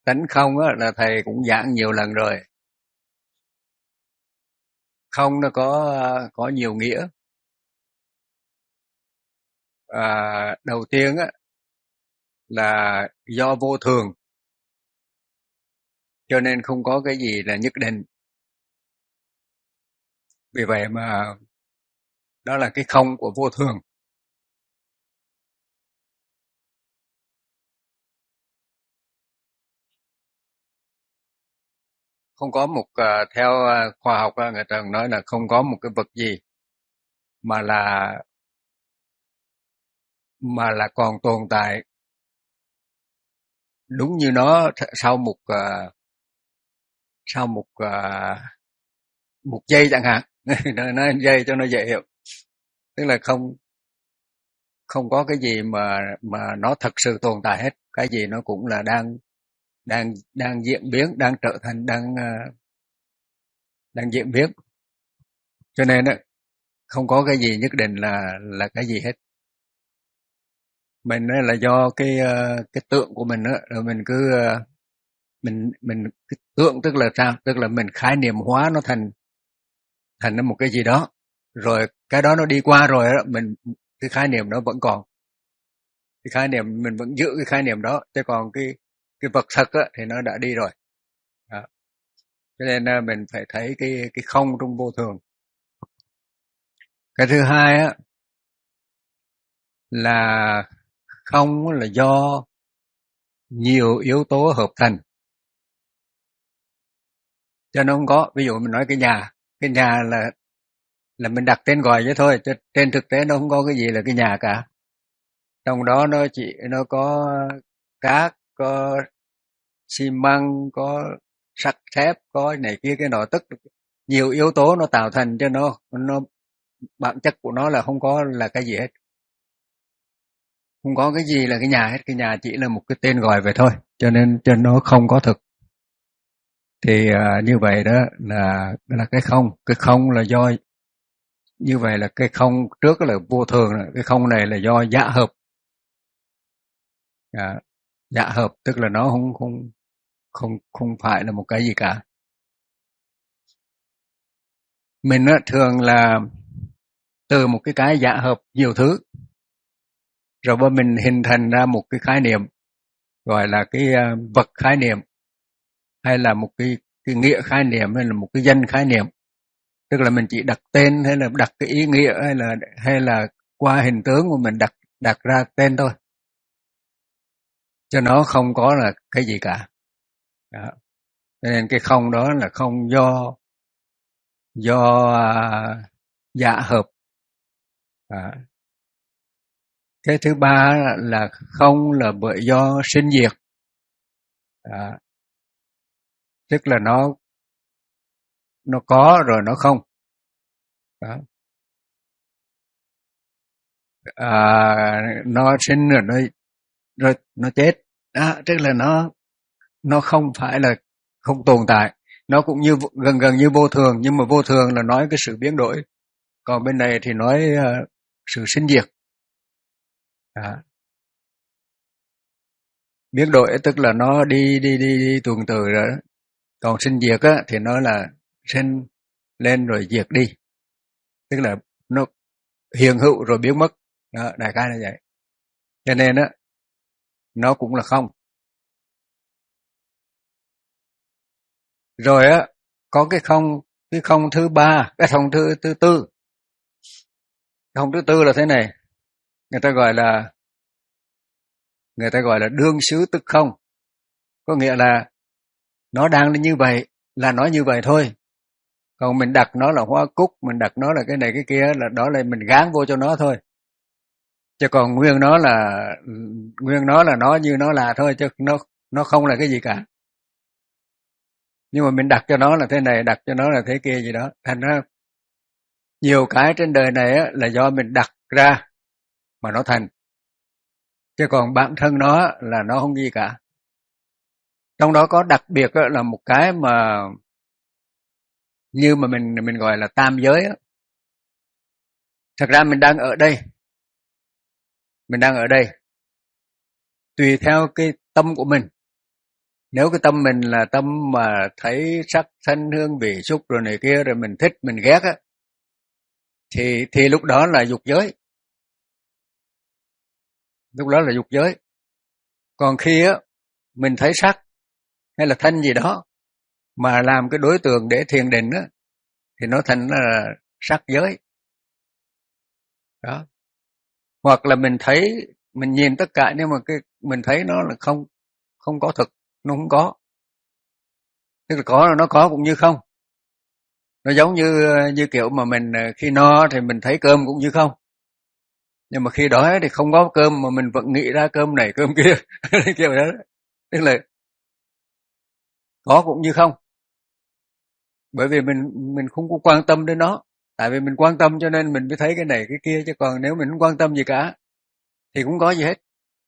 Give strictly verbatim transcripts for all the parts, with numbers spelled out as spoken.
tánh không á, là thầy cũng giảng nhiều lần rồi. Không nó có có nhiều nghĩa. À, đầu tiên á là do vô thường, cho nên không có cái gì là nhất định. Vì vậy mà đó là cái không của vô thường. Không có một à, theo à, khoa học á, người ta nói là không có một cái vật gì mà là mà là còn tồn tại đúng như nó sau một à, sau một à, một giây chẳng hạn. Nói nói giây cho nó dễ hiểu, tức là không không có cái gì mà mà nó thật sự tồn tại hết, cái gì nó cũng là đang đang đang diễn biến, đang trở thành, đang à, đang diễn biến, cho nên á không có cái gì nhất định là là cái gì hết. Mình á là do cái à, cái tượng của mình á, rồi mình cứ à, mình mình cái tượng tức là sao, tức là mình khái niệm hóa nó thành thành nó một cái gì đó, rồi cái đó nó đi qua rồi đó, mình cái khái niệm đó vẫn còn, cái khái niệm mình vẫn giữ cái khái niệm đó, chứ còn cái cái vật thật á thì nó đã đi rồi. Đó. Cho nên à, mình phải thấy cái cái không trong vô thường. Cái thứ hai á là không là do nhiều yếu tố hợp thành, cho nó không có. Ví dụ mình nói cái nhà, cái nhà là là mình đặt tên gọi vậy thôi, chứ trên thực tế nó không có cái gì là cái nhà cả. Trong đó nó chỉ nó có cát, có xi măng, có sắt thép, có này kia cái nọ, tức nhiều yếu tố nó tạo thành, cho nó nó bản chất của nó là không có là cái gì hết, không có cái gì là cái nhà hết, cái nhà chỉ là một cái tên gọi vậy thôi, cho nên cho nó không có thực. Thì à, như vậy đó là là cái không, cái không là do, như vậy là cái không trước là vô thường, cái không này là do giả hợp. À, giả hợp tức là nó không không không không phải là một cái gì cả. Mình á, thường là từ một cái cái giả hợp nhiều thứ, rồi mà mình hình thành ra một cái khái niệm, gọi là cái à, vật khái niệm, hay là một cái cái nghĩa khái niệm, hay là một cái danh khái niệm. Tức là mình chỉ đặt tên, hay là đặt cái ý nghĩa, hay là hay là qua hình tướng của mình đặt đặt ra tên thôi, cho nó không có là cái gì cả. Đó. Cho nên cái không đó là không do do à, giả hợp. À. Cái thứ ba là không là bởi do sinh diệt. À. Tức là nó nó có rồi nó không. Đó. À, nó sinh rồi nó rồi nó chết. Đó, tức là nó nó không phải là không tồn tại, nó cũng như gần gần như vô thường, nhưng mà vô thường là nói cái sự biến đổi, còn bên này thì nói uh, sự sinh diệt. À, biến đổi tức là nó đi đi đi, đi tuần tự rồi đó. Còn sinh diệt á thì nó là sinh lên rồi diệt đi, tức là nó hiện hữu rồi biến mất. Đó, đại khái là vậy. Cho nên á nó cũng là không. Rồi á có cái không, cái không thứ ba, cái không thứ thứ tư. Cái không thứ tư là thế này, người ta gọi là người ta gọi là đương xứ tức không, có nghĩa là nó đang như vậy là nó như vậy thôi, còn mình đặt nó là hoa cúc, mình đặt nó là cái này cái kia, là đó là mình gán vô cho nó thôi, chứ còn nguyên nó là nguyên nó là nó như nó là thôi, chứ nó nó không là cái gì cả. Nhưng mà mình đặt cho nó là thế này, đặt cho nó là thế kia gì đó, thành ra nhiều cái trên đời này á, là do mình đặt ra mà nó thành, chứ còn bản thân nó là nó không gì cả. Trong đó có đặc biệt á, là một cái mà như mà mình mình gọi là tam giới á. Thật ra mình đang ở đây, mình đang ở đây tùy theo cái tâm của mình Nếu cái tâm mình là tâm mà thấy sắc thanh hương vị xúc rồi này kia rồi mình thích mình ghét á, thì thì lúc đó là dục giới, lúc đó là dục giới. Còn khi á mình thấy sắc hay là thanh gì đó mà làm cái đối tượng để thiền định á, thì nó thành là sắc giới đó. Hoặc là mình thấy mình nhìn tất cả nhưng mà cái mình thấy nó là không không có thực, nó không có, tức là có là nó có cũng như không. Nó giống như như kiểu mà mình khi no thì mình thấy cơm cũng như không, nhưng mà khi đói thì không có cơm mà mình vẫn nghĩ ra cơm này cơm kia kiểu đó. Tức là có cũng như không, bởi vì mình mình không có quan tâm đến nó. Tại vì mình quan tâm cho nên mình mới thấy cái này cái kia, chứ còn nếu mình không quan tâm gì cả thì cũng có gì hết.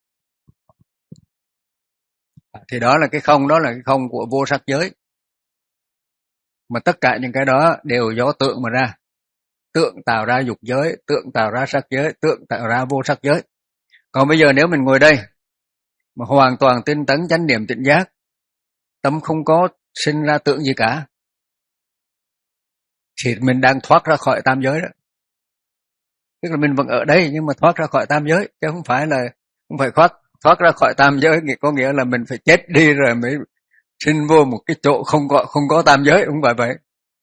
Thì đó là cái không, đó là cái không của vô sắc giới. Mà tất cả những cái đó đều do tượng mà ra. Tượng tạo ra dục giới, tượng tạo ra sắc giới, tượng tạo ra vô sắc giới. Còn bây giờ nếu mình ngồi đây mà hoàn toàn tinh tấn chánh niệm tỉnh giác, tâm không có sinh ra tượng gì cả, thì mình đang thoát ra khỏi tam giới đó. Tức là mình vẫn ở đây nhưng mà thoát ra khỏi tam giới, chứ không phải là không phải thoát thoát ra khỏi tam giới có nghĩa là mình phải chết đi rồi mới sinh vô một cái chỗ không có không có tam giới, không phải vậy.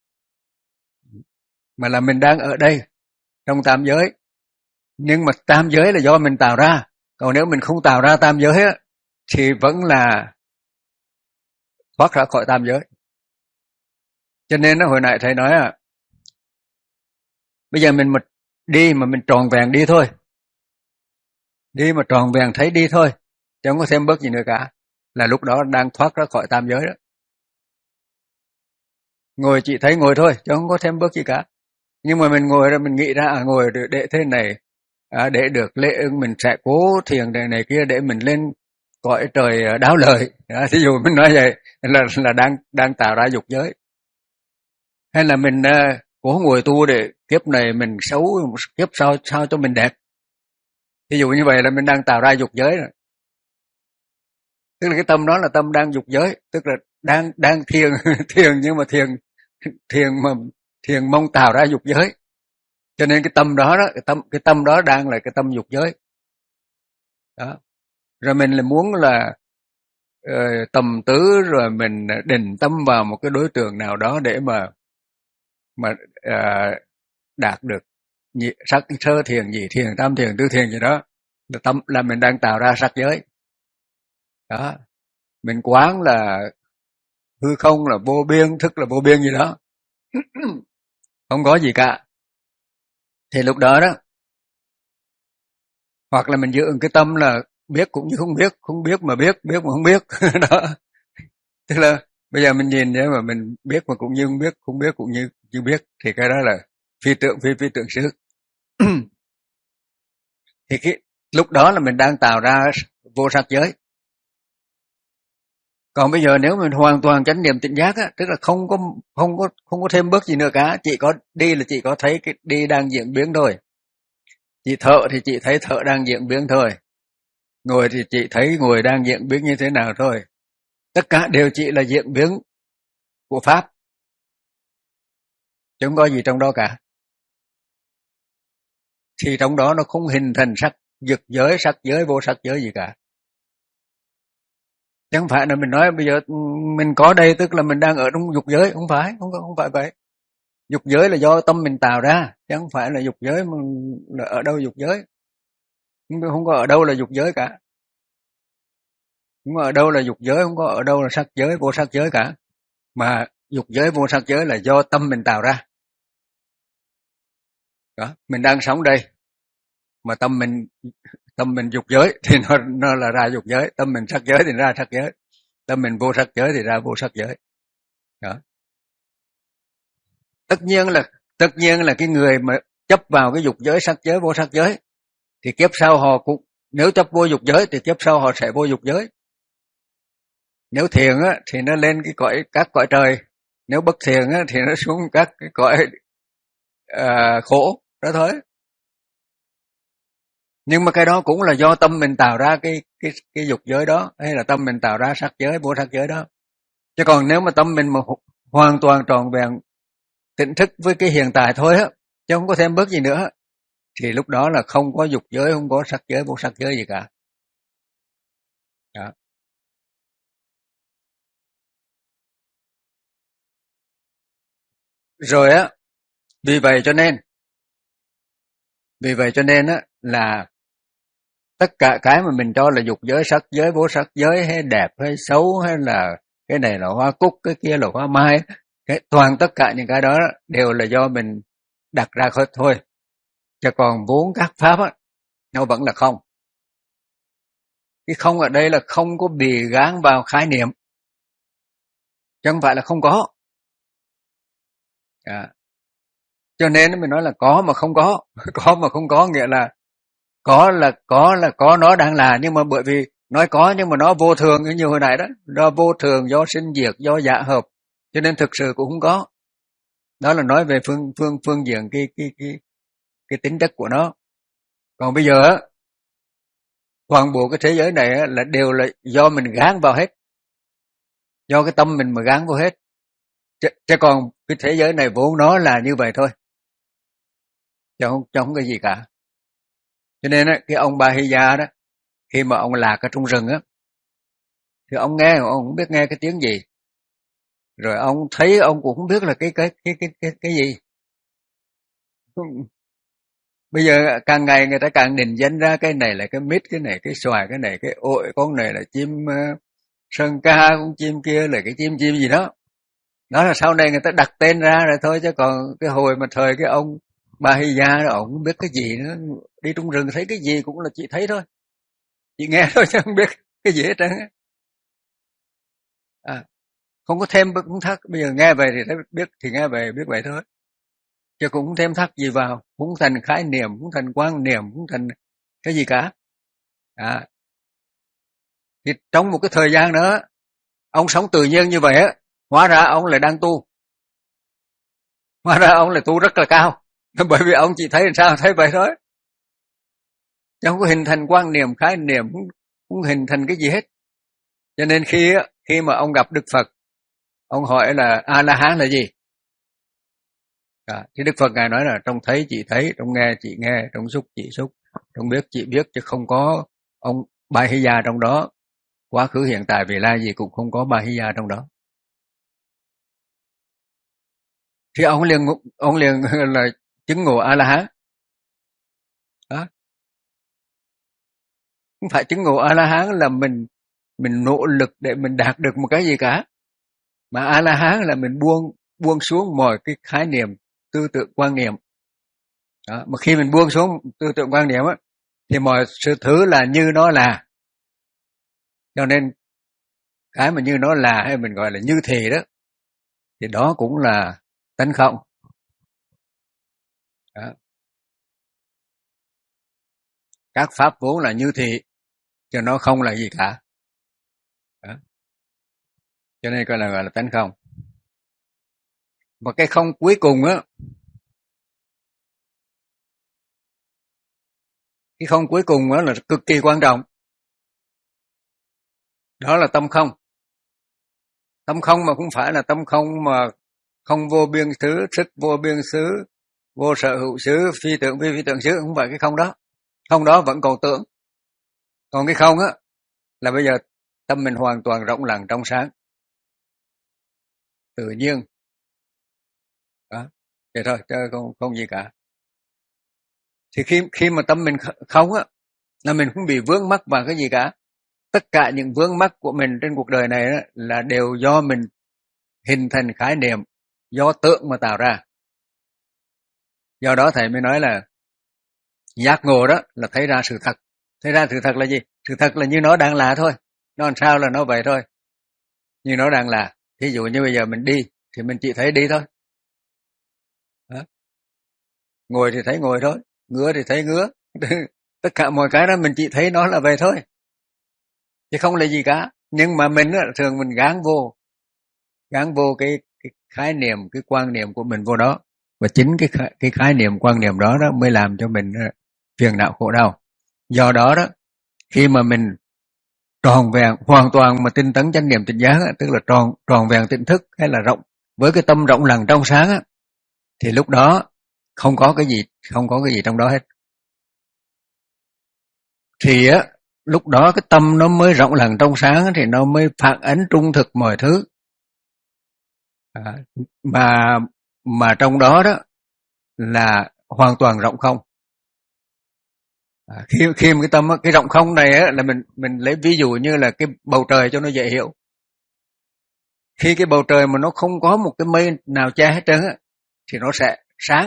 Mà là mình đang ở đây trong tam giới, nhưng mà tam giới là do mình tạo ra. Còn nếu mình không tạo ra tam giới á, thì vẫn là thoát ra khỏi tam giới. Cho nên hồi nãy thầy nói à, bây giờ mình một đi mà mình tròn vẹn đi thôi, đi mà tròn vẹn thấy đi thôi, chứ không có thêm bớt gì nữa cả, là lúc đó đang thoát ra khỏi tam giới đó. Ngồi chỉ thấy ngồi thôi, chứ không có thêm bớt gì cả. Nhưng mà mình ngồi rồi mình nghĩ ra à, ngồi để, để thế này, à, để được lễ ưng mình sẽ cố thiền này, này kia để mình lên cõi trời đáo lời. À, thí dụ mình nói vậy là là đang đang tạo ra dục giới. Hay là mình uh, cố ngồi tu để kiếp này mình xấu, kiếp sau sao cho mình đẹp. Ví dụ như vậy là mình đang tạo ra dục giới rồi. Tức là cái tâm đó là tâm đang dục giới, tức là đang đang thiền thiền nhưng mà thiền thiền mà thiền mong tạo ra dục giới. Cho nên cái tâm đó đó, cái tâm cái tâm đó đang là cái tâm dục giới. Đó. Rồi mình là muốn là uh, tầm tứ rồi mình định tâm vào một cái đối tượng nào đó để mà mà uh, đạt được nhị, sắc sơ thiền, nhị thiền, tam thiền, tứ thiền gì đó, là tâm là mình đang tạo ra sắc giới. Đó. Mình quán là hư không là vô biên, thức là vô biên gì đó. Không có gì cả. Thì lúc đó đó, hoặc là mình giữ cái tâm là biết cũng như không biết, không biết mà biết, biết mà không biết. Đó. Tức là bây giờ mình nhìn vậy mà mình biết mà cũng như không biết, không biết cũng như như biết, thì cái đó là phi tượng phi phi tượng xứ. Thì cái lúc đó là mình đang tạo ra vô sắc giới. Còn bây giờ nếu mình hoàn toàn chánh niệm tỉnh giác á, tức là không có không có không có thêm bước gì nữa cả, chỉ có đi là chỉ có thấy cái đi đang diễn biến thôi. Chị thở thì chị thấy thở đang diễn biến thôi. Ngồi thì chị thấy ngồi đang diễn biến như thế nào thôi. Tất cả đều chỉ là diễn biến của pháp, chứ không có gì trong đó cả. Thì trong đó nó không hình thành sắc dục giới, sắc giới, vô sắc giới gì cả. Chứ không phải là mình nói bây giờ mình có đây tức là mình đang ở trong dục giới, không phải, không không phải vậy. Dục giới là do tâm mình tạo ra, chứ không phải là dục giới mà là ở đâu dục giới. Không có ở đâu là dục giới cả. Không có ở đâu là dục giới, không có ở đâu là sắc giới, vô sắc giới cả. Mà dục giới, vô sắc giới là do tâm mình tạo ra. Đó, mình đang sống đây mà tâm mình tâm mình dục giới thì nó nó là ra dục giới, tâm mình sắc giới thì ra sắc giới, tâm mình vô sắc giới thì ra vô sắc giới. Đó. Tất nhiên là tất nhiên là cái người mà chấp vào cái dục giới, sắc giới, vô sắc giới thì kiếp sau họ cũng, nếu chấp vô dục giới thì kiếp sau họ sẽ vô dục giới. Nếu thiền á thì nó lên cái cõi các cõi trời, nếu bất thiền á thì nó xuống các cái cõi à, khổ đó thôi. Nhưng mà cái đó cũng là do tâm mình tạo ra cái cái cái dục giới đó, hay là tâm mình tạo ra sắc giới, vô sắc giới đó. Chứ còn nếu mà tâm mình mà hoàn toàn tròn vẹn tỉnh thức với cái hiện tại thôi á, chứ không có thêm bước gì nữa, thì lúc đó là không có dục giới, không có sắc giới, vô sắc giới gì cả. Đó. Rồi á, vì vậy cho nên, vì vậy cho nên á là tất cả cái mà mình cho là dục giới, sắc giới, vô sắc giới, hay đẹp hay xấu, hay là cái này là hoa cúc, cái kia là hoa mai, cái toàn tất cả những cái đó đều là do mình đặt ra thôi. Chứ còn vốn các pháp á, nó vẫn là không. Cái không ở đây là không có bị gán vào khái niệm, chứ không phải là không có. À, cho nên mình nói là có mà không có, có mà không có nghĩa là có là có là có nó đang là, nhưng mà bởi vì nói có nhưng mà nó vô thường như hồi nãy đó, do vô thường, do sinh diệt, do dạ hợp, cho nên thực sự cũng không có. Đó là nói về phương phương phương diện cái cái cái cái tính chất của nó. Còn bây giờ á, toàn bộ cái thế giới này á, là đều là do mình gán vào hết, do cái tâm mình mà gán vào hết. Chứ, chứ còn cái thế giới này vốn nó là như vậy thôi, chứ không, chứ không cái gì cả. Cho nên á, cái ông Bahiya đó, khi mà ông lạc ở trong rừng á, thì ông nghe, ông không biết nghe cái tiếng gì, rồi ông thấy ông cũng không biết là cái cái cái cái cái, cái gì. Bây giờ càng ngày người ta càng định danh ra cái này là cái mít, cái này cái xoài, cái này cái ội, con này là chim uh, sơn ca, con chim kia là cái chim chim gì đó. Đó là sau này người ta đặt tên ra rồi thôi, chứ còn cái hồi mà thời cái ông Bahiya đó, ông không biết cái gì nữa, đi trong rừng thấy cái gì cũng là chị thấy thôi, chị nghe thôi chứ không biết cái gì hết trơn á. À, không có thêm cũng thắc, bây giờ nghe về thì thấy biết thì nghe về biết vậy thôi, chứ cũng không thêm thắc gì vào, cũng thành khái niệm, cũng thành quan niệm, cũng thành cái gì cả. À, thì trong một cái thời gian nữa ông sống tự nhiên như vậy á, hóa ra ông lại đang tu, hóa ra ông lại tu rất là cao, bởi vì ông chỉ thấy làm sao thấy vậy thôi, chứ không có hình thành quan niệm, khái niệm, không, không hình thành cái gì hết. Cho nên khi khi mà ông gặp Đức Phật, ông hỏi là A La Hán là gì, à, thì Đức Phật ngài nói là trong thấy chị thấy, trong nghe chị nghe, trong xúc chị xúc, trong biết chị biết, chứ không có ông Bahiya trong đó, quá khứ hiện tại vị lai gì cũng không có Bahiya trong đó. Thì ông liền ông liền là chứng ngộ A La Hán. Đó, không phải chứng ngộ A La Hán là mình mình nỗ lực để mình đạt được một cái gì cả, mà A La Hán là mình buông buông xuống mọi cái khái niệm, tư tưởng, quan niệm. Đó, mà khi mình buông xuống tư tưởng, quan niệm á, thì mọi sự thứ là như nó là. Cho nên cái mà như nó là, hay mình gọi là như thì đó, thì đó cũng là tánh không. Đó. Các pháp vốn là như thì, chứ nó không là gì cả. Đó. Cho nên gọi là gọi là tánh không. Và cái không cuối cùng á, cái không cuối cùng á là cực kỳ quan trọng. Đó là tâm không. Tâm không mà không phải là tâm không mà không vô biên thứ, sức vô biên xứ, vô sở hữu xứ, phi tưởng phi phi tưởng xứ, không phải cái không đó. Không đó vẫn còn tưởng. Còn cái không á là bây giờ tâm mình hoàn toàn rộng lặng trong sáng, tự nhiên. Đó. Vậy thôi, chứ không, không gì cả. Thì khi khi mà tâm mình không á, là mình không bị vướng mắc vào cái gì cả. Tất cả những vướng mắc của mình trên cuộc đời này đó, là đều do mình hình thành khái niệm, do tượng mà tạo ra. Do đó thầy mới nói là giác ngộ đó là thấy ra sự thật. Thấy ra sự thật là gì? Sự thật là như nó đang là thôi. Nó làm sao là nó vậy thôi. Như nó đang là. Ví dụ như bây giờ mình đi thì mình chỉ thấy đi thôi. Đó. Ngồi thì thấy ngồi thôi, ngứa thì thấy ngứa. Tất cả mọi cái đó mình chỉ thấy nó là vậy thôi, chứ không là gì cả. Nhưng mà mình á, thường mình gán vô, gán vô cái, cái khái niệm, cái quan niệm của mình vô đó, và chính cái cái khái niệm, quan niệm đó đó mới làm cho mình phiền não khổ đau. Do đó đó, khi mà mình tròn vẹn hoàn toàn mà tinh tấn chánh niệm tỉnh giác á, tức là tròn tròn vẹn tỉnh thức hay là rộng với cái tâm rộng lặng trong sáng á, thì lúc đó không có cái gì không có cái gì trong đó hết. Thì á lúc đó cái tâm nó mới rộng lặng trong sáng thì nó mới phản ánh trung thực mọi thứ. À, mà mà trong đó đó là hoàn toàn rộng không. À, khi khi mà cái tâm cái rộng không này á, là mình mình lấy ví dụ như là cái bầu trời cho nó dễ hiểu. Khi cái bầu trời mà nó không có một cái mây nào che hết trơn á, thì nó sẽ sáng,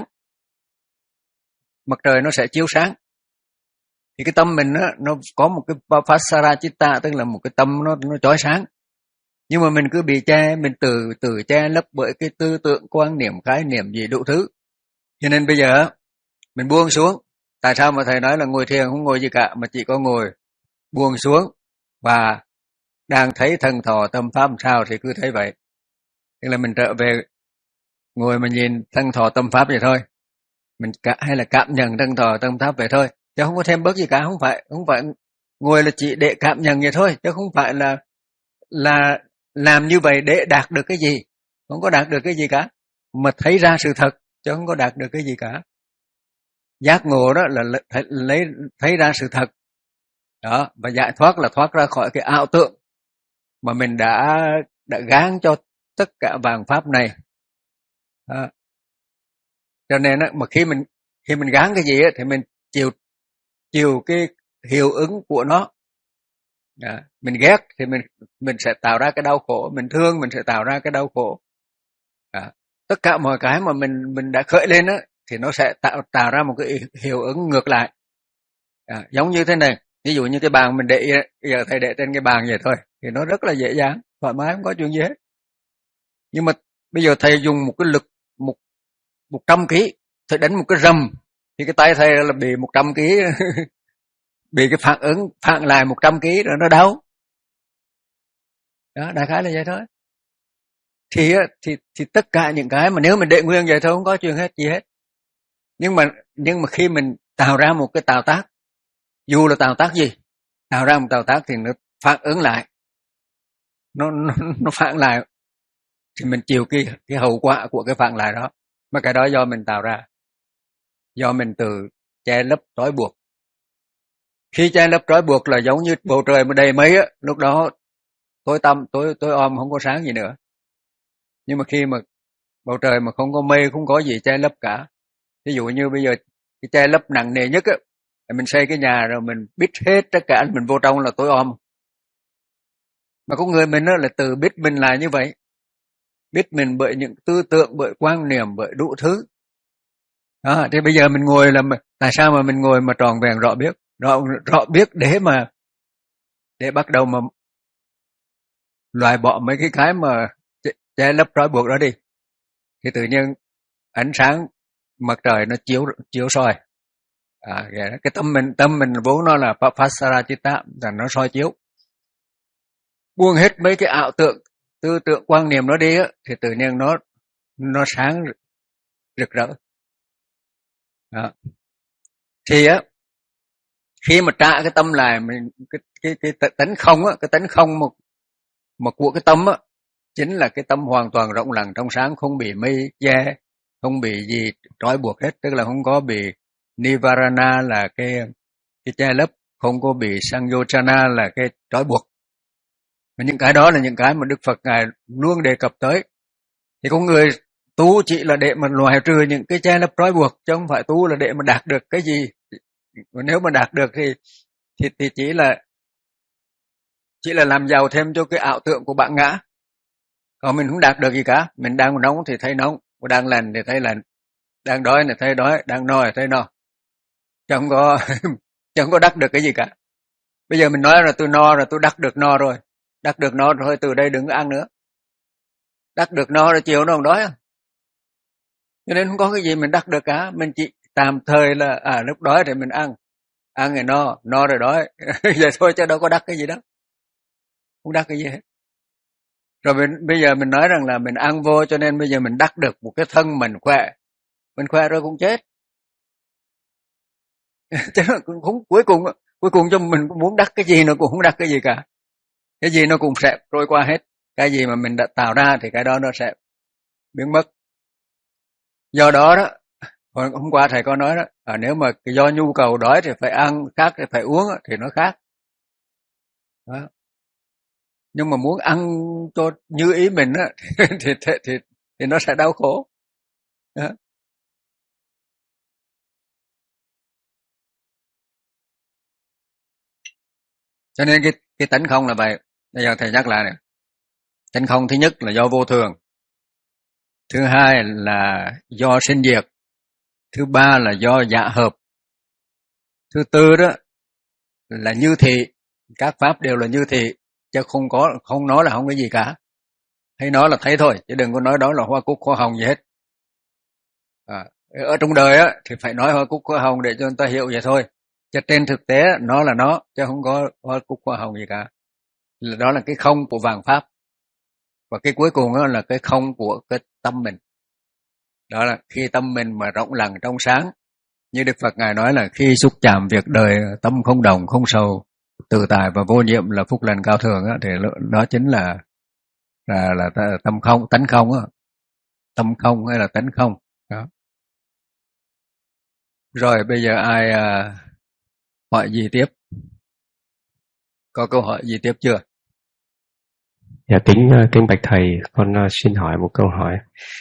mặt trời nó sẽ chiếu sáng. Thì cái tâm mình á, nó có một cái Pasarachitta, tức là một cái tâm nó nó chói sáng. Nhưng mà mình cứ bị che, mình từ từ che lấp bởi cái tư tưởng, quan niệm, khái niệm gì đủ thứ. Cho nên bây giờ mình buông xuống. Tại sao mà thầy nói là ngồi thiền không ngồi gì cả, mà chỉ có ngồi buông xuống và đang thấy thân thọ tâm pháp làm sao thì cứ thấy vậy. Tức là mình trở về ngồi mà nhìn thân thọ tâm pháp vậy thôi. Mình cả, hay là cảm nhận thân thọ tâm pháp vậy thôi. Chứ không có thêm bớt gì cả, không phải không phải ngồi là chỉ để cảm nhận vậy thôi, chứ không phải là là làm như vậy để đạt được cái gì. Không có đạt được cái gì cả, mà thấy ra sự thật chứ không có đạt được cái gì cả. Giác ngộ đó là lấy thấy ra sự thật. Đó, và giải thoát là thoát ra khỏi cái ảo tưởng mà mình đã đã gán cho tất cả vạn pháp này. Đó. Cho nên á, mà khi mình khi mình gán cái gì á, thì mình chịu chịu cái hiệu ứng của nó. Đó. Mình ghét thì mình mình sẽ tạo ra cái đau khổ, mình thương mình sẽ tạo ra cái đau khổ. Đó. Tất cả mọi cái mà mình mình đã khởi lên á, thì nó sẽ tạo tạo ra một cái hiệu ứng ngược lại. Đó. Giống như thế này, ví dụ như cái bàn mình để giờ thầy để trên cái bàn vậy thôi thì nó rất là dễ dàng, thoải mái, không có chuyện gì hết. Nhưng mà bây giờ thầy dùng một cái lực một một trăm ký, thầy đánh một cái rầm thì cái tay thầy là bị một trăm ký bị cái phản ứng phản lại một trăm ký rồi nó đau. Đó, đại khái là vậy thôi. Thì thì thì tất cả những cái mà nếu mình để nguyên vậy thôi không có chuyện hết gì hết. Nhưng mà nhưng mà khi mình tạo ra một cái tạo tác, dù là tạo tác gì, tạo ra một tạo tác thì nó phản ứng lại, nó nó, nó phản lại thì mình chịu cái cái hậu quả của cái phản lại đó. Mà cái đó do mình tạo ra, do mình tự che lấp trói buộc. Khi che lấp trói buộc là giống như bầu trời mà đầy mây á, lúc đó tối tăm tối tối om không có sáng gì nữa. Nhưng mà khi mà bầu trời mà không có mây, không có gì che lấp cả, ví dụ như bây giờ cái che lấp nặng nề nhất á, mình xây cái nhà rồi mình biết hết tất cả, mình vô trong là tối om. Mà có người mình á là tự biết mình là như vậy, biết mình bởi những tư tưởng, bởi quan niệm, bởi đủ thứ. Đó, thì bây giờ mình ngồi là tại sao mà mình ngồi mà tròn vẹn rõ biết, rõ rõ biết để mà để bắt đầu mà loại bỏ mấy cái cái mà che lấp trói buộc đó đi, thì tự nhiên ánh sáng mặt trời nó chiếu chiếu soi. À, cái tâm mình tâm mình vốn nó là Pasarachitta, là nó soi chiếu. Buông hết mấy cái ảo tưởng, tư tưởng, quan niệm nó đi á, thì tự nhiên nó nó sáng rực rỡ. Đó. Thì á, khi mà trả cái tâm lại, mình cái cái cái tánh không á, cái tánh không một mà của cái tâm á, chính là cái tâm hoàn toàn rộng lặng trong sáng, không bị mây che, không bị gì trói buộc hết, tức là không có bị Nivarana là cái cái che lấp, không có bị Sanyochana là cái trói buộc. Và những cái đó là những cái mà Đức Phật Ngài luôn đề cập tới. Thì con người tu chỉ là để mà loại trừ những cái che lấp trói buộc, chứ không phải tu là để mà đạt được cái gì. Và nếu mà đạt được thì thì, thì chỉ là chỉ là làm giàu thêm cho cái ảo tưởng của bạn ngã. Còn mình không đạt được gì cả, mình đang nóng thì thấy nóng, đang lành thì thấy lành, đang đói thì thấy đói, đang no thì thấy no. Chứ không có chứ không có đắc được cái gì cả. Bây giờ mình nói là tôi no rồi, tôi đắc được no rồi. Đắc được no rồi, từ đây đừng ăn nữa. Đắc được no rồi chiều nó không đói. Cho nên không có cái gì mình đắc được cả, mình chỉ tạm thời là à lúc đói thì mình ăn. Ăn rồi no, no rồi đói. Vậy thôi chứ đâu có đắc cái gì đó. Không đắc cái gì hết. Rồi mình, bây giờ mình nói rằng là mình ăn vô cho nên bây giờ mình đắc được một cái thân mình khỏe. Mình khỏe rồi cũng chết. Chứ cũng, cũng cuối cùng Cuối cùng cho mình muốn đắc cái gì nó cũng không đắc cái gì cả. Cái gì nó cũng sẽ trôi qua hết. Cái gì mà mình đã tạo ra thì cái đó nó sẽ biến mất. Do đó đó, hôm qua thầy có nói đó, à, nếu mà do nhu cầu đói thì phải ăn, khác thì phải uống thì nó khác. Đó. Nhưng mà muốn ăn cho như ý mình á, thì, thì, thì, thì nó sẽ đau khổ. Đó. Cho nên cái, cái tánh không là vậy. Bây giờ thầy nhắc lại này. Tánh không thứ nhất là do vô thường. Thứ hai là do sinh diệt. Thứ ba là do dạ hợp. Thứ tư đó là như thị. Các pháp đều là như thị. Chứ không có, không nói là không có gì cả. Hay nói là thấy thôi. Chứ đừng có nói đó là hoa cúc hoa hồng gì hết. À, ở trong đời á thì phải nói hoa cúc hoa hồng để cho người ta hiểu vậy thôi. Chứ trên thực tế nó là nó. Chứ không có hoa cúc hoa hồng gì cả. Đó là cái không của vạn pháp. Và cái cuối cùng đó là cái không của cái tâm mình. Đó là khi tâm mình mà rộng lặng trong sáng. Như Đức Phật Ngài nói là khi xúc chạm việc đời, tâm không đồng, không sầu, tự tại và vô nhiệm là phúc lành cao thượng á, thì đó chính là là là tâm không, tánh không á. Tâm không hay là tánh không. Đó. Rồi bây giờ ai à, hỏi gì tiếp? Có câu hỏi gì tiếp chưa? Dạ kính kính bạch thầy, con xin hỏi một câu hỏi.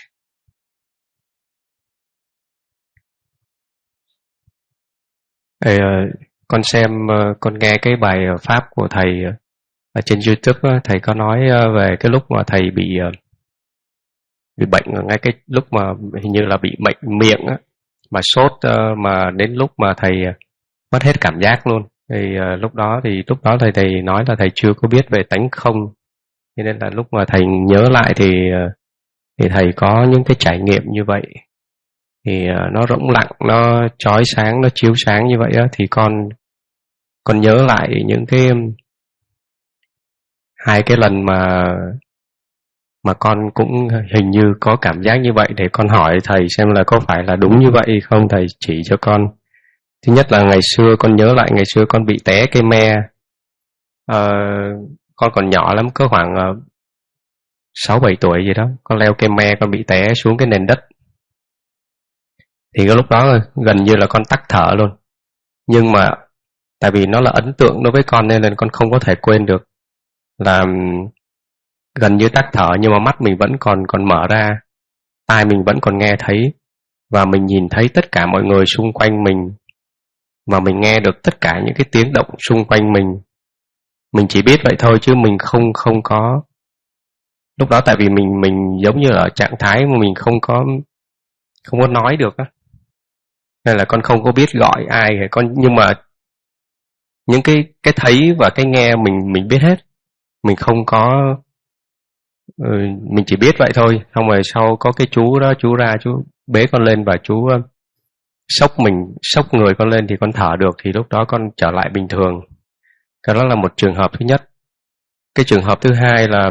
Ê, con xem, con nghe cái bài pháp của thầy ở trên YouTube, thầy có nói về cái lúc mà thầy bị bị bệnh, ngay cái lúc mà hình như là bị bệnh miệng á, mà sốt, mà đến lúc mà thầy mất hết cảm giác luôn. Thì lúc đó thì lúc đó thầy thầy nói là thầy chưa có biết về tánh không, cho nên là lúc mà thầy nhớ lại thì thì thầy có những cái trải nghiệm như vậy. Thì nó rỗng lặng, nó chói sáng, nó chiếu sáng như vậy á, thì con con nhớ lại những cái hai cái lần mà mà con cũng hình như có cảm giác như vậy, để con hỏi thầy xem là có phải là đúng như vậy không, thầy chỉ cho con. Thứ nhất là ngày xưa con nhớ lại ngày xưa con bị té cây me, à, con còn nhỏ lắm, có khoảng sáu bảy tuổi gì đó, con leo cây me, con bị té xuống cái nền đất. Thì cái lúc đó gần như là con tắc thở luôn. Nhưng mà tại vì nó là ấn tượng đối với con nên là con không có thể quên được. Là gần như tắc thở nhưng mà mắt mình vẫn còn còn mở ra, tai mình vẫn còn nghe thấy, và mình nhìn thấy tất cả mọi người xung quanh mình, mà mình nghe được tất cả những cái tiếng động xung quanh mình. Mình chỉ biết vậy thôi chứ mình không không có. Lúc đó tại vì mình mình giống như là ở trạng thái mà mình không có không có nói được á, nên là con không có biết gọi ai con, nhưng mà những cái cái thấy và cái nghe mình mình biết hết. Mình không có ừ, mình chỉ biết vậy thôi. Xong rồi sau có cái chú đó, chú ra chú bế con lên và chú xốc mình, xốc người con lên thì con thở được, thì lúc đó con trở lại bình thường. Cái đó là một trường hợp thứ nhất. Cái trường hợp thứ hai là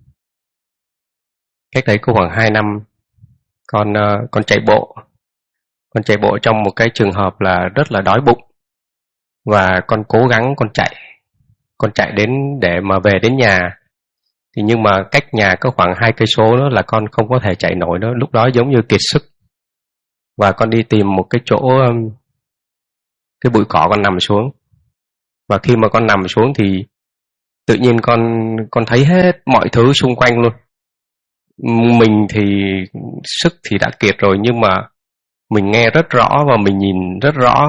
cách đấy có khoảng hai năm, con con chạy bộ. Con chạy bộ trong một cái trường hợp là rất là đói bụng, và con cố gắng con chạy. Con chạy đến để mà về đến nhà. Thì nhưng mà cách nhà có khoảng hai cây số đó là con không có thể chạy nổi nữa. Lúc đó giống như kiệt sức. Và con đi tìm một cái chỗ, cái bụi cỏ con nằm xuống. Và khi mà con nằm xuống thì tự nhiên con con thấy hết mọi thứ xung quanh luôn. Mình thì sức thì đã kiệt rồi, nhưng mà mình nghe rất rõ và mình nhìn rất rõ.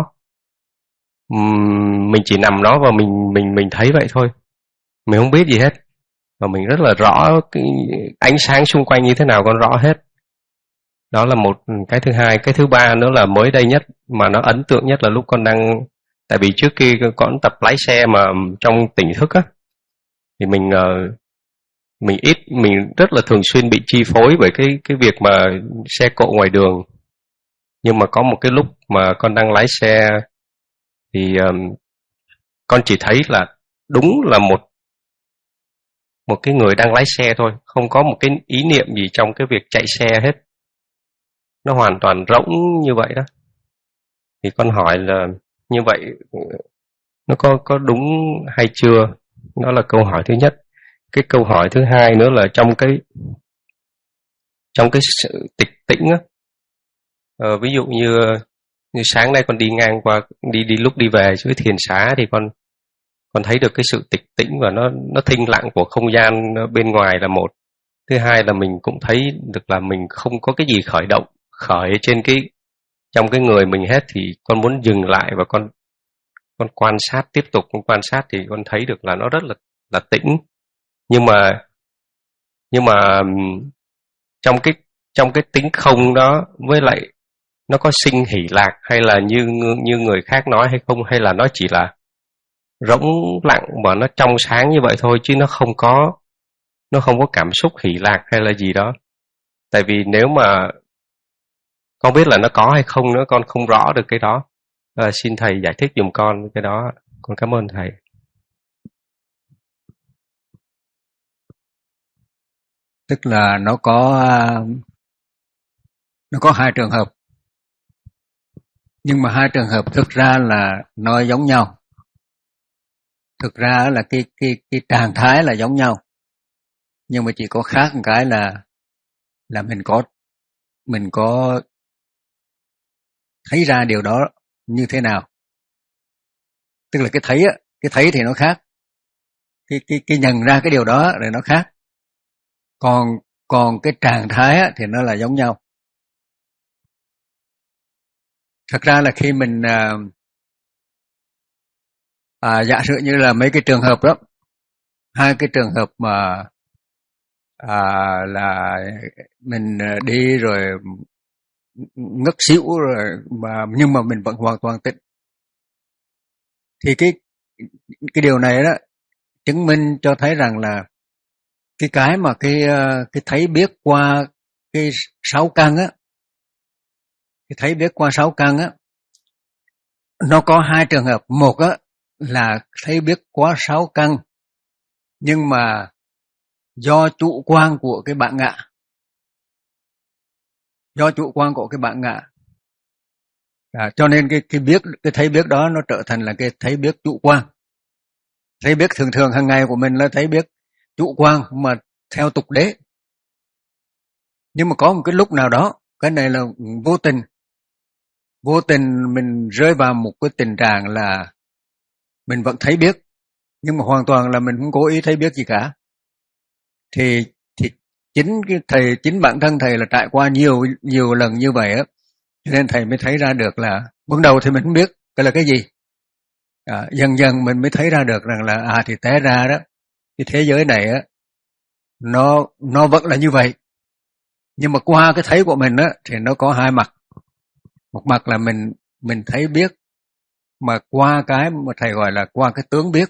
Mình chỉ nằm đó và mình mình mình thấy vậy thôi. Mình không biết gì hết. Và mình rất là rõ cái ánh sáng xung quanh như thế nào, con rõ hết. Đó là một cái thứ hai. Cái thứ ba nữa là mới đây nhất, mà nó ấn tượng nhất là lúc con đang, tại vì trước khi con tập lái xe mà trong tỉnh thức á, thì mình mình ít mình rất là thường xuyên bị chi phối bởi cái cái việc mà xe cộ ngoài đường. Nhưng mà có một cái lúc mà con đang lái xe thì um, con chỉ thấy là đúng là một một cái người đang lái xe thôi, không có một cái ý niệm gì trong cái việc chạy xe hết. Nó hoàn toàn rỗng như vậy đó. Thì con hỏi là như vậy nó có có đúng hay chưa? Đó là câu hỏi thứ nhất. Cái câu hỏi thứ hai nữa là trong cái trong cái sự tịch tĩnh á, ờ, ví dụ như như sáng nay con đi ngang qua đi đi lúc đi về dưới thiền xá thì con con thấy được cái sự tịch tĩnh và nó nó thinh lặng của không gian bên ngoài là một. Thứ hai là mình cũng thấy được là mình không có cái gì khởi động, khởi trên cái trong cái người mình hết, thì con muốn dừng lại và con con quan sát, tiếp tục con quan sát thì con thấy được là nó rất là là tĩnh. Nhưng mà nhưng mà trong cái trong cái tính không đó, với lại nó có sinh hỷ lạc hay là như như người khác nói hay không, hay là nó chỉ là rỗng lặng và nó trong sáng như vậy thôi, chứ nó không có nó không có cảm xúc hỷ lạc hay là gì đó. Tại vì nếu mà con biết là nó có hay không nữa, con không rõ được cái đó. À, xin thầy giải thích giùm con cái đó. Con cảm ơn thầy. Tức là nó có nó có hai trường hợp, nhưng mà hai trường hợp thực ra là nó giống nhau. Thực ra là cái cái cái trạng thái là giống nhau, nhưng mà chỉ có khác một cái là là mình có mình có thấy ra điều đó như thế nào. Tức là cái thấy á, cái thấy thì nó khác, cái cái cái nhận ra cái điều đó là nó khác. Còn còn cái trạng thái á, thì nó là giống nhau. Thật ra là khi mình à, à, giả sử như là mấy cái trường hợp đó, hai cái trường hợp mà à, là mình đi rồi ngất xỉu rồi mà nhưng mà mình vẫn hoàn toàn tỉnh, thì cái cái điều này đó chứng minh cho thấy rằng là cái cái mà cái cái thấy biết qua cái sáu căn á, cái thấy biết qua sáu căn á, nó có hai trường hợp. Một á là thấy biết qua sáu căn, nhưng mà do chủ quan của cái bản ngã, do chủ quan của cái bản ngã, à, cho nên cái cái biết cái thấy biết đó nó trở thành là cái thấy biết chủ quan. Thấy biết thường thường hàng ngày của mình là thấy biết chủ quan mà theo tục đế. Nhưng mà có một cái lúc nào đó, cái này là vô tình, vô tình mình rơi vào một cái tình trạng là mình vẫn thấy biết, nhưng mà hoàn toàn là mình không cố ý thấy biết gì cả. Thì thì chính cái thầy, chính bản thân thầy là trải qua nhiều nhiều lần như vậy á, cho nên thầy mới thấy ra được là ban đầu thì mình không biết cái là cái gì. À, dần dần mình mới thấy ra được rằng là à thì té ra đó, cái thế giới này á nó nó vẫn là như vậy. Nhưng mà qua cái thấy của mình á thì nó có hai mặt. Một mặt là mình mình thấy biết mà qua cái mà thầy gọi là qua cái tướng biết.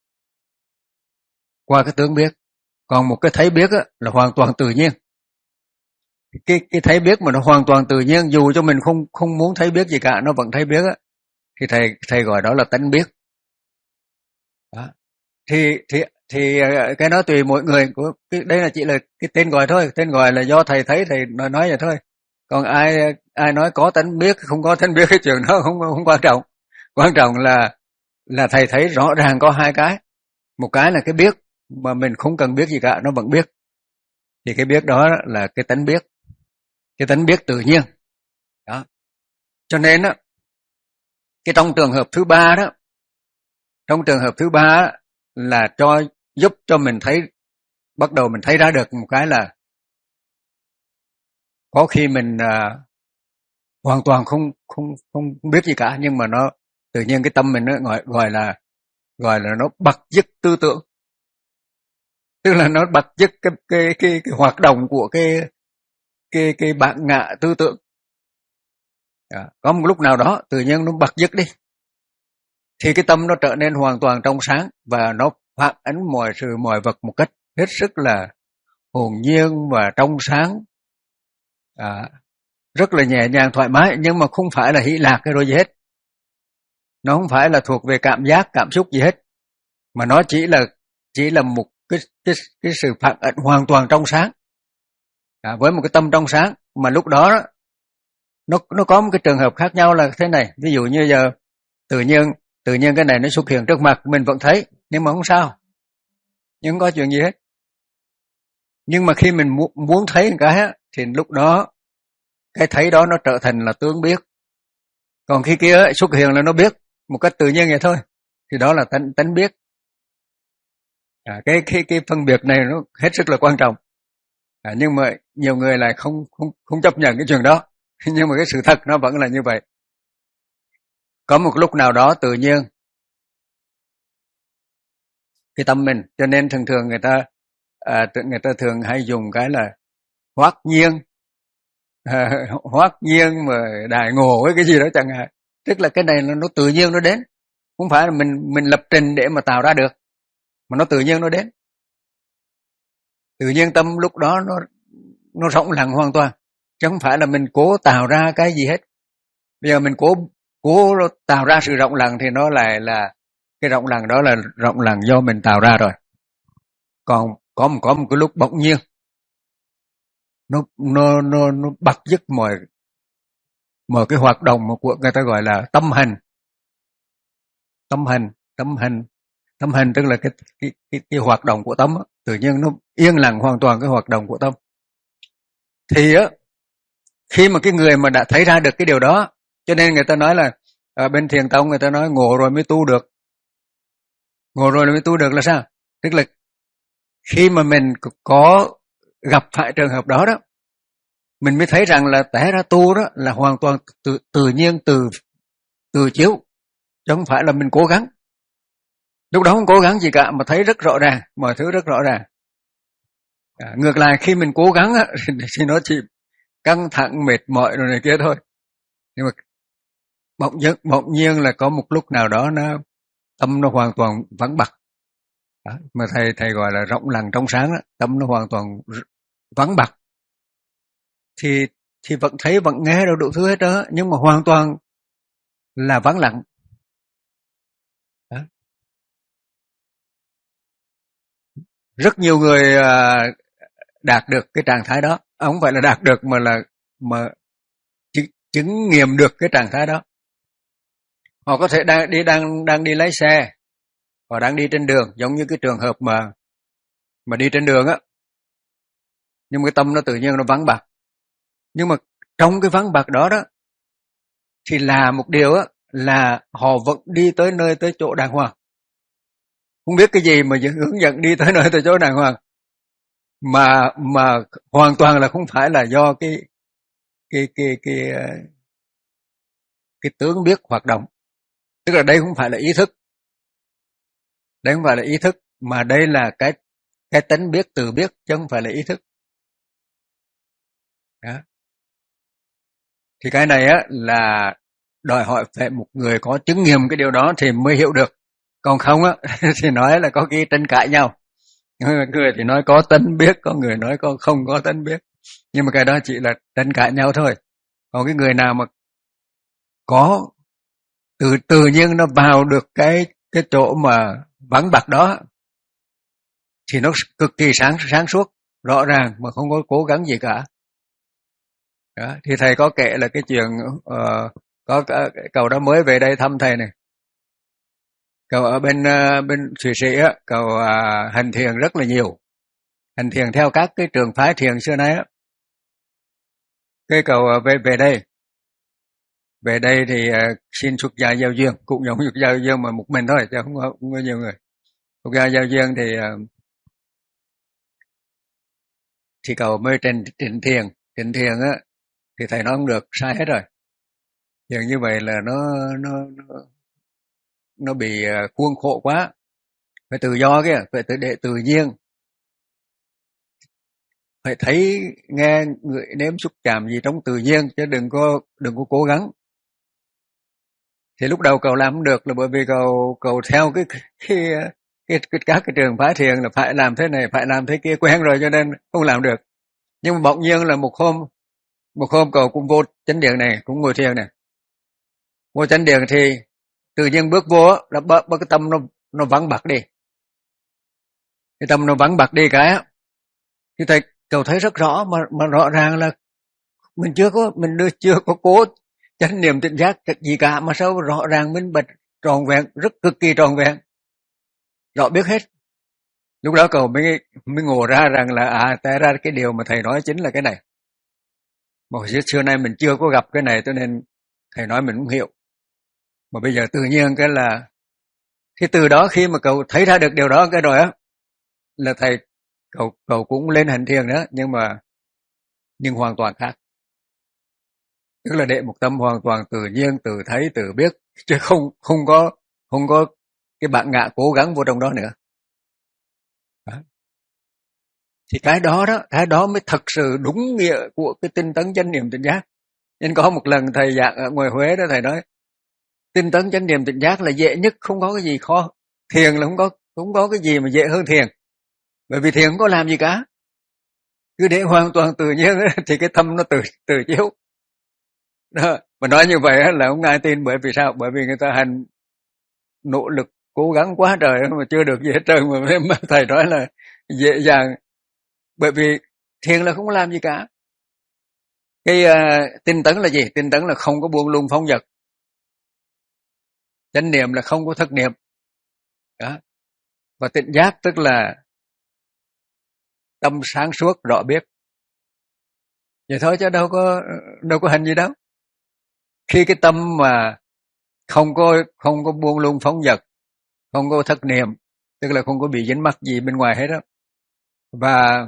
Qua cái tướng biết. Còn một cái thấy biết á là hoàn toàn tự nhiên. Cái cái thấy biết mà nó hoàn toàn tự nhiên, dù cho mình không không muốn thấy biết gì cả, nó vẫn thấy biết á, thì thầy thầy gọi đó là tánh biết. Đó. Thì thì thì cái đó tùy mỗi người, cái đây là chỉ là cái tên gọi thôi, tên gọi là do thầy thấy thầy nói nói vậy thôi. Còn ai ai nói có tánh biết không có tánh biết, cái chuyện đó không không quan trọng. Quan trọng là là thầy thấy rõ ràng có hai cái. Một cái là cái biết mà mình không cần biết gì cả nó vẫn biết. Thì cái biết đó là cái tánh biết. Cái tánh biết tự nhiên. Đó. Cho nên á, cái trong trường hợp thứ ba đó, trong trường hợp thứ ba là cho giúp cho mình thấy, bắt đầu mình thấy ra được một cái là có khi mình à, hoàn toàn không không không biết gì cả, nhưng mà nó tự nhiên cái tâm mình nó gọi gọi là gọi là nó bật dứt tư tưởng. Tức là nó bật dứt cái cái cái, cái hoạt động của cái cái cái bản ngã tư tưởng. À, có một lúc nào đó tự nhiên nó bật dứt đi, thì cái tâm nó trở nên hoàn toàn trong sáng và nó phản ánh mọi sự mọi vật một cách hết sức là hồn nhiên và trong sáng, à, rất là nhẹ nhàng thoải mái, nhưng mà không phải là hỷ lạc cái rồi gì hết. Nó không phải là thuộc về cảm giác cảm xúc gì hết, mà nó chỉ là chỉ là một cái cái cái sự phản ánh hoàn toàn trong sáng, à, với một cái tâm trong sáng. Mà lúc đó nó nó có một cái trường hợp khác nhau là thế này. Ví dụ như giờ tự nhiên tự nhiên cái này nó xuất hiện trước mặt mình vẫn thấy, nhưng mà không sao, nhưng không có chuyện gì hết. Nhưng mà khi mình muốn thấy một cái á, thì lúc đó cái thấy đó nó trở thành là tướng biết. Còn khi kia xuất hiện là nó biết một cách tự nhiên vậy thôi, thì đó là tánh tánh biết. À, cái cái cái phân biệt này nó hết sức là quan trọng. À, nhưng mà nhiều người lại không không không chấp nhận cái chuyện đó. Nhưng mà cái sự thật nó vẫn là như vậy. Có một lúc nào đó tự nhiên cái tâm mình, cho nên thường thường người ta à, người ta thường hay dùng cái là hoắc nhiên, à, hoắc nhiên mà đại ngộ với cái gì đó chẳng hạn. Tức là cái này nó, nó tự nhiên nó đến, không phải là mình mình lập trình để mà tạo ra được, mà nó tự nhiên nó đến. Tự nhiên tâm lúc đó nó nó rộng lặng hoàn toàn, chứ không phải là mình cố tạo ra cái gì hết. Bây giờ mình cố cố tạo ra sự rộng lặng thì nó lại là cái rộng lặng đó là rộng lặng do mình tạo ra rồi. Còn có một có một cái lúc bỗng nhiên nó nó nó nó bật dứt mọi mọi cái hoạt động mà của người ta gọi là tâm hành. Tâm hành, tâm hành, tâm hành tức là cái cái cái, cái hoạt động của tâm đó. Tự nhiên nó yên lặng hoàn toàn cái hoạt động của tâm. Thì á, khi mà cái người mà đã thấy ra được cái điều đó, cho nên người ta nói là ở bên thiền tông người ta nói ngộ rồi mới tu được. Ngộ rồi mới tu được là sao? Tức là khi mà mình có gặp phải trường hợp đó đó, mình mới thấy rằng là té ra tu đó là hoàn toàn tự, tự nhiên từ từ chiếu, chứ không phải là mình cố gắng. Lúc đó không cố gắng gì cả mà thấy rất rõ ràng, mọi thứ rất rõ ràng. À, ngược lại khi mình cố gắng á, thì nó chỉ căng thẳng mệt mỏi rồi này kia thôi. Nhưng mà bỗng nhiên, bỗng nhiên là có một lúc nào đó nó tâm nó hoàn toàn vắng bặt. Đó, mà thầy thầy gọi là rộng lặng trong sáng đó, tâm nó hoàn toàn vắng bặt. Thì thì vẫn thấy vẫn nghe được đủ thứ hết đó, nhưng mà hoàn toàn là vắng lặng. Đó. Rất nhiều người à, đạt được cái trạng thái đó, à, không phải là đạt được mà là mà chứng, chứng nghiệm được cái trạng thái đó. Họ có thể đang đi đang đang đi lái xe, họ đang đi trên đường, giống như cái trường hợp mà mà đi trên đường á, nhưng mà cái tâm nó tự nhiên nó vắng bặt. Nhưng mà trong cái vắng bặt đó đó thì là một điều á, là họ vẫn đi tới nơi tới chỗ đàng hoàng. Không biết cái gì mà hướng dẫn đi tới nơi tới chỗ đàng hoàng, mà mà hoàn toàn là không phải là do cái cái cái cái cái, cái tướng biết hoạt động. Tức là đây không phải là ý thức, đây không phải là ý thức, mà đây là cái cái tánh biết từ biết, chứ không phải là ý thức. Đó. Thì cái này á là đòi hỏi phải một người có chứng nghiệm cái điều đó thì mới hiểu được. Còn không á thì nói là có cái tranh cãi nhau. Người thì nói có tánh biết, có người nói có không có tánh biết. Nhưng mà cái đó chỉ là tranh cãi nhau thôi. Còn cái người nào mà có tự tự nhiên nó vào được cái cái chỗ mà vắng bặt đó thì nó cực kỳ sáng sáng suốt, rõ ràng mà không có cố gắng gì cả. Đó, thì thầy có kể là cái chuyện uh, có cậu đó mới về đây thăm thầy này. Cậu ở bên uh, bên Thụy Sĩ á, cậu uh, hành thiền rất là nhiều. Hành thiền theo các cái trường phái thiền xưa nay á. Cái cậu uh, về về đây. Về đây thì uh, xin xuất gia giao duyên, cũng giống xuất gia giao duyên mà một mình thôi chứ không có, không có nhiều người. Xuất gia giao duyên thì uh, thì cậu mới trình trình thiền, trình thiền á thì thầy nói không được, sai hết rồi. Thiền như vậy là nó nó nó nó bị khuôn khổ quá, phải tự do kia, phải tự để tự nhiên, phải thấy nghe người nếm xúc chạm gì trong tự nhiên, chứ đừng có đừng có cố gắng. Thì lúc đầu cậu làm không được là bởi vì cậu cậu theo cái cái, cái, cái, cái các cái trường phái thiền là phải làm thế này, phải làm thế kia, quen rồi cho nên không làm được. Nhưng mà bỗng nhiên là một hôm một hôm cậu cũng vô chánh điện này, cũng ngồi thiền này, vô chánh điện thì tự nhiên bước vô là bớt cái tâm nó nó vắng bặt đi, cái tâm nó vắng bặt đi cái á, thì thầy cậu thấy rất rõ mà mà rõ ràng là mình chưa có mình chưa có cố chánh niệm tỉnh giác gì cả, mà sao rõ ràng minh bạch tròn vẹn, rất cực kỳ tròn vẹn, rõ biết hết. Lúc đó cậu mới mới ngộ ra rằng là à té ra cái điều mà thầy nói chính là cái này. Mà hồi xưa nay mình chưa có gặp cái này cho nên thầy nói mình không hiểu. Mà bây giờ tự nhiên cái là cái từ đó khi mà cậu thấy ra được điều đó cái rồi á là thầy cậu cậu cũng lên hành thiền nữa, nhưng mà nhưng hoàn toàn khác. Tức là để một tâm hoàn toàn tự nhiên, tự thấy, tự biết, chứ không không có không có cái bạn ngã cố gắng vô trong đó nữa. Đó. Thì cái đó đó, cái đó mới thật sự đúng nghĩa của cái tinh tấn chánh niệm tỉnh giác. Nên có một lần thầy giảng ở ngoài Huế đó, thầy nói tinh tấn chánh niệm tỉnh giác là dễ nhất, không có cái gì khó. Thiền là không có không có cái gì mà dễ hơn thiền. Bởi vì thiền không có làm gì cả. Cứ để hoàn toàn tự nhiên thì cái tâm nó tự tự chiếu. Đó. Mà nói như vậy là không ai tin, bởi vì sao? Bởi vì người ta hành nỗ lực cố gắng quá trời mà chưa được gì hết trơn, mà thầy nói là dễ dàng. Bởi vì thiền là không có làm gì cả. Cái uh, tinh tấn là gì? Tinh tấn là không có buông lung phóng dật. Chánh niệm là không có thất niệm. Đó. Và tỉnh giác tức là tâm sáng suốt rõ biết. Vậy thôi chứ đâu có đâu có hành gì đâu. Khi cái tâm mà không có không có buông lung phóng dật, không có thất niệm, tức là không có bị dính mắc gì bên ngoài hết đó, và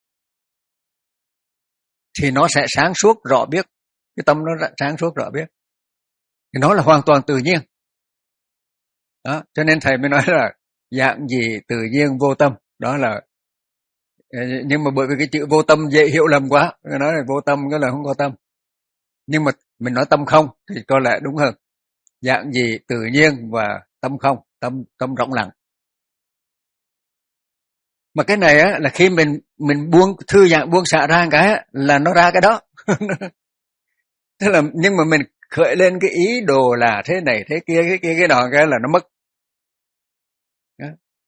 thì nó sẽ sáng suốt rõ biết. Cái tâm nó sáng suốt rõ biết thì nó là hoàn toàn tự nhiên. Đó, cho nên thầy mới nói là dạng gì tự nhiên vô tâm. Đó là, nhưng mà bởi vì cái chữ vô tâm dễ hiểu lầm quá, nói là vô tâm cái là không có tâm. Nhưng mà mình nói tâm không thì có lẽ đúng hơn. Dạng gì tự nhiên và tâm không, tâm tâm rộng lặng. Mà cái này á là khi mình mình buông thư giãn, buông xả ra cái á, là nó ra cái đó. Tức là nhưng mà mình khởi lên cái ý đồ là thế này thế kia cái kia cái nọ cái là nó mất. Đó.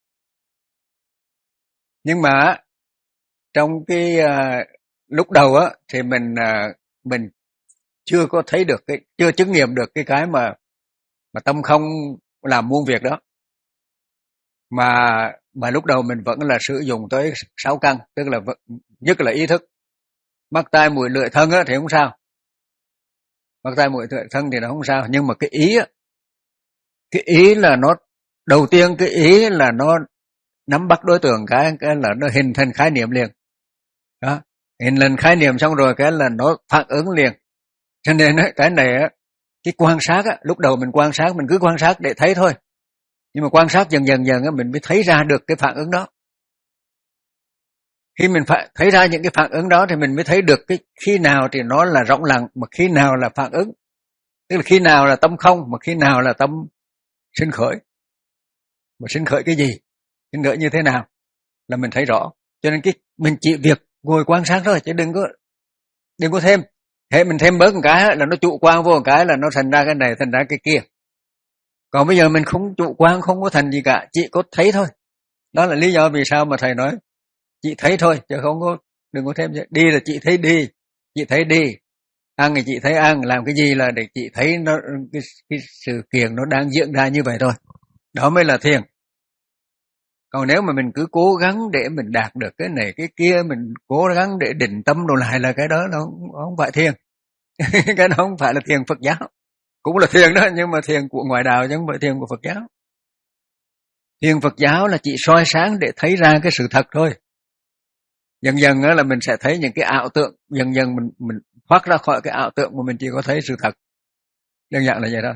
Nhưng mà trong cái uh, lúc đầu á thì mình uh, mình chưa có thấy được cái, chưa chứng nghiệm được cái cái mà mà tâm không làm muôn việc đó. Mà mà lúc đầu mình vẫn là sử dụng tới sáu căn, tức là nhất là ý thức. Mắt tai mũi lưỡi thân á thì không sao. Mắt tai mũi lưỡi thân thì nó không sao, nhưng mà cái ý á, cái ý là nó đầu tiên cái ý là nó nắm bắt đối tượng cái cái là nó hình thành khái niệm liền. Đó, hình thành khái niệm xong rồi cái là nó phản ứng liền. Cho nên á cái này á, cái quan sát á, lúc đầu mình quan sát mình cứ quan sát để thấy thôi. Nhưng mà quan sát dần dần dần á mình mới thấy ra được cái phản ứng đó. Khi mình phải thấy ra những cái phản ứng đó thì mình mới thấy được cái khi nào thì nó là rộng lặng, mà khi nào là phản ứng. Tức là khi nào là tâm không, mà khi nào là tâm sinh khởi. Mà sinh khởi cái gì? Sinh khởi như thế nào? Là mình thấy rõ. Cho nên cái mình chỉ việc ngồi quan sát thôi, chứ đừng có đừng có thêm. Thế mình thêm bớt một cái là nó trụ quan vô một cái là nó thành ra cái này, thành ra cái kia. Còn bây giờ mình không trụ quan, không có thành gì cả, chỉ có thấy thôi. Đó là lý do vì sao mà thầy nói chị thấy thôi, chứ không có, đừng có thêm gì. Đi là chị thấy đi, chị thấy đi. Ăn thì chị thấy ăn, làm cái gì là để chị thấy nó cái, cái sự kiện nó đang diễn ra như vậy thôi. Đó mới là thiền. Còn nếu mà mình cứ cố gắng để mình đạt được cái này cái kia, mình cố gắng để định tâm đồ lại là cái đó nó không, không phải thiền. Cái đó không phải là thiền Phật giáo. Cũng là thiền đó, nhưng mà thiền của ngoại đạo chứ không phải thiền của Phật giáo. Thiền Phật giáo là chỉ soi sáng để thấy ra cái sự thật thôi. Dần dần là mình sẽ thấy những cái ảo tượng, dần dần mình mình thoát ra khỏi cái ảo tượng mà mình chỉ có thấy sự thật. Đơn giản là vậy thôi.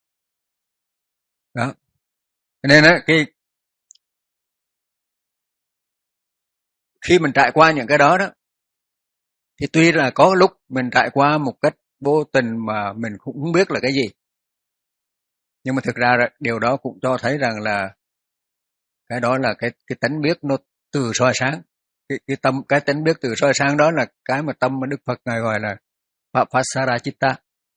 Đó. Nên á cái khi mình trải qua những cái đó đó thì tuy là có lúc mình trải qua một cách vô tình mà mình cũng không biết là cái gì. Nhưng mà thực ra điều đó cũng cho thấy rằng là cái đó là cái cái tánh biết nó từ soi sáng. Cái cái tâm cái tánh biết từ soi sáng đó là cái mà tâm mà Đức Phật ngài gọi là Papasara Chitta.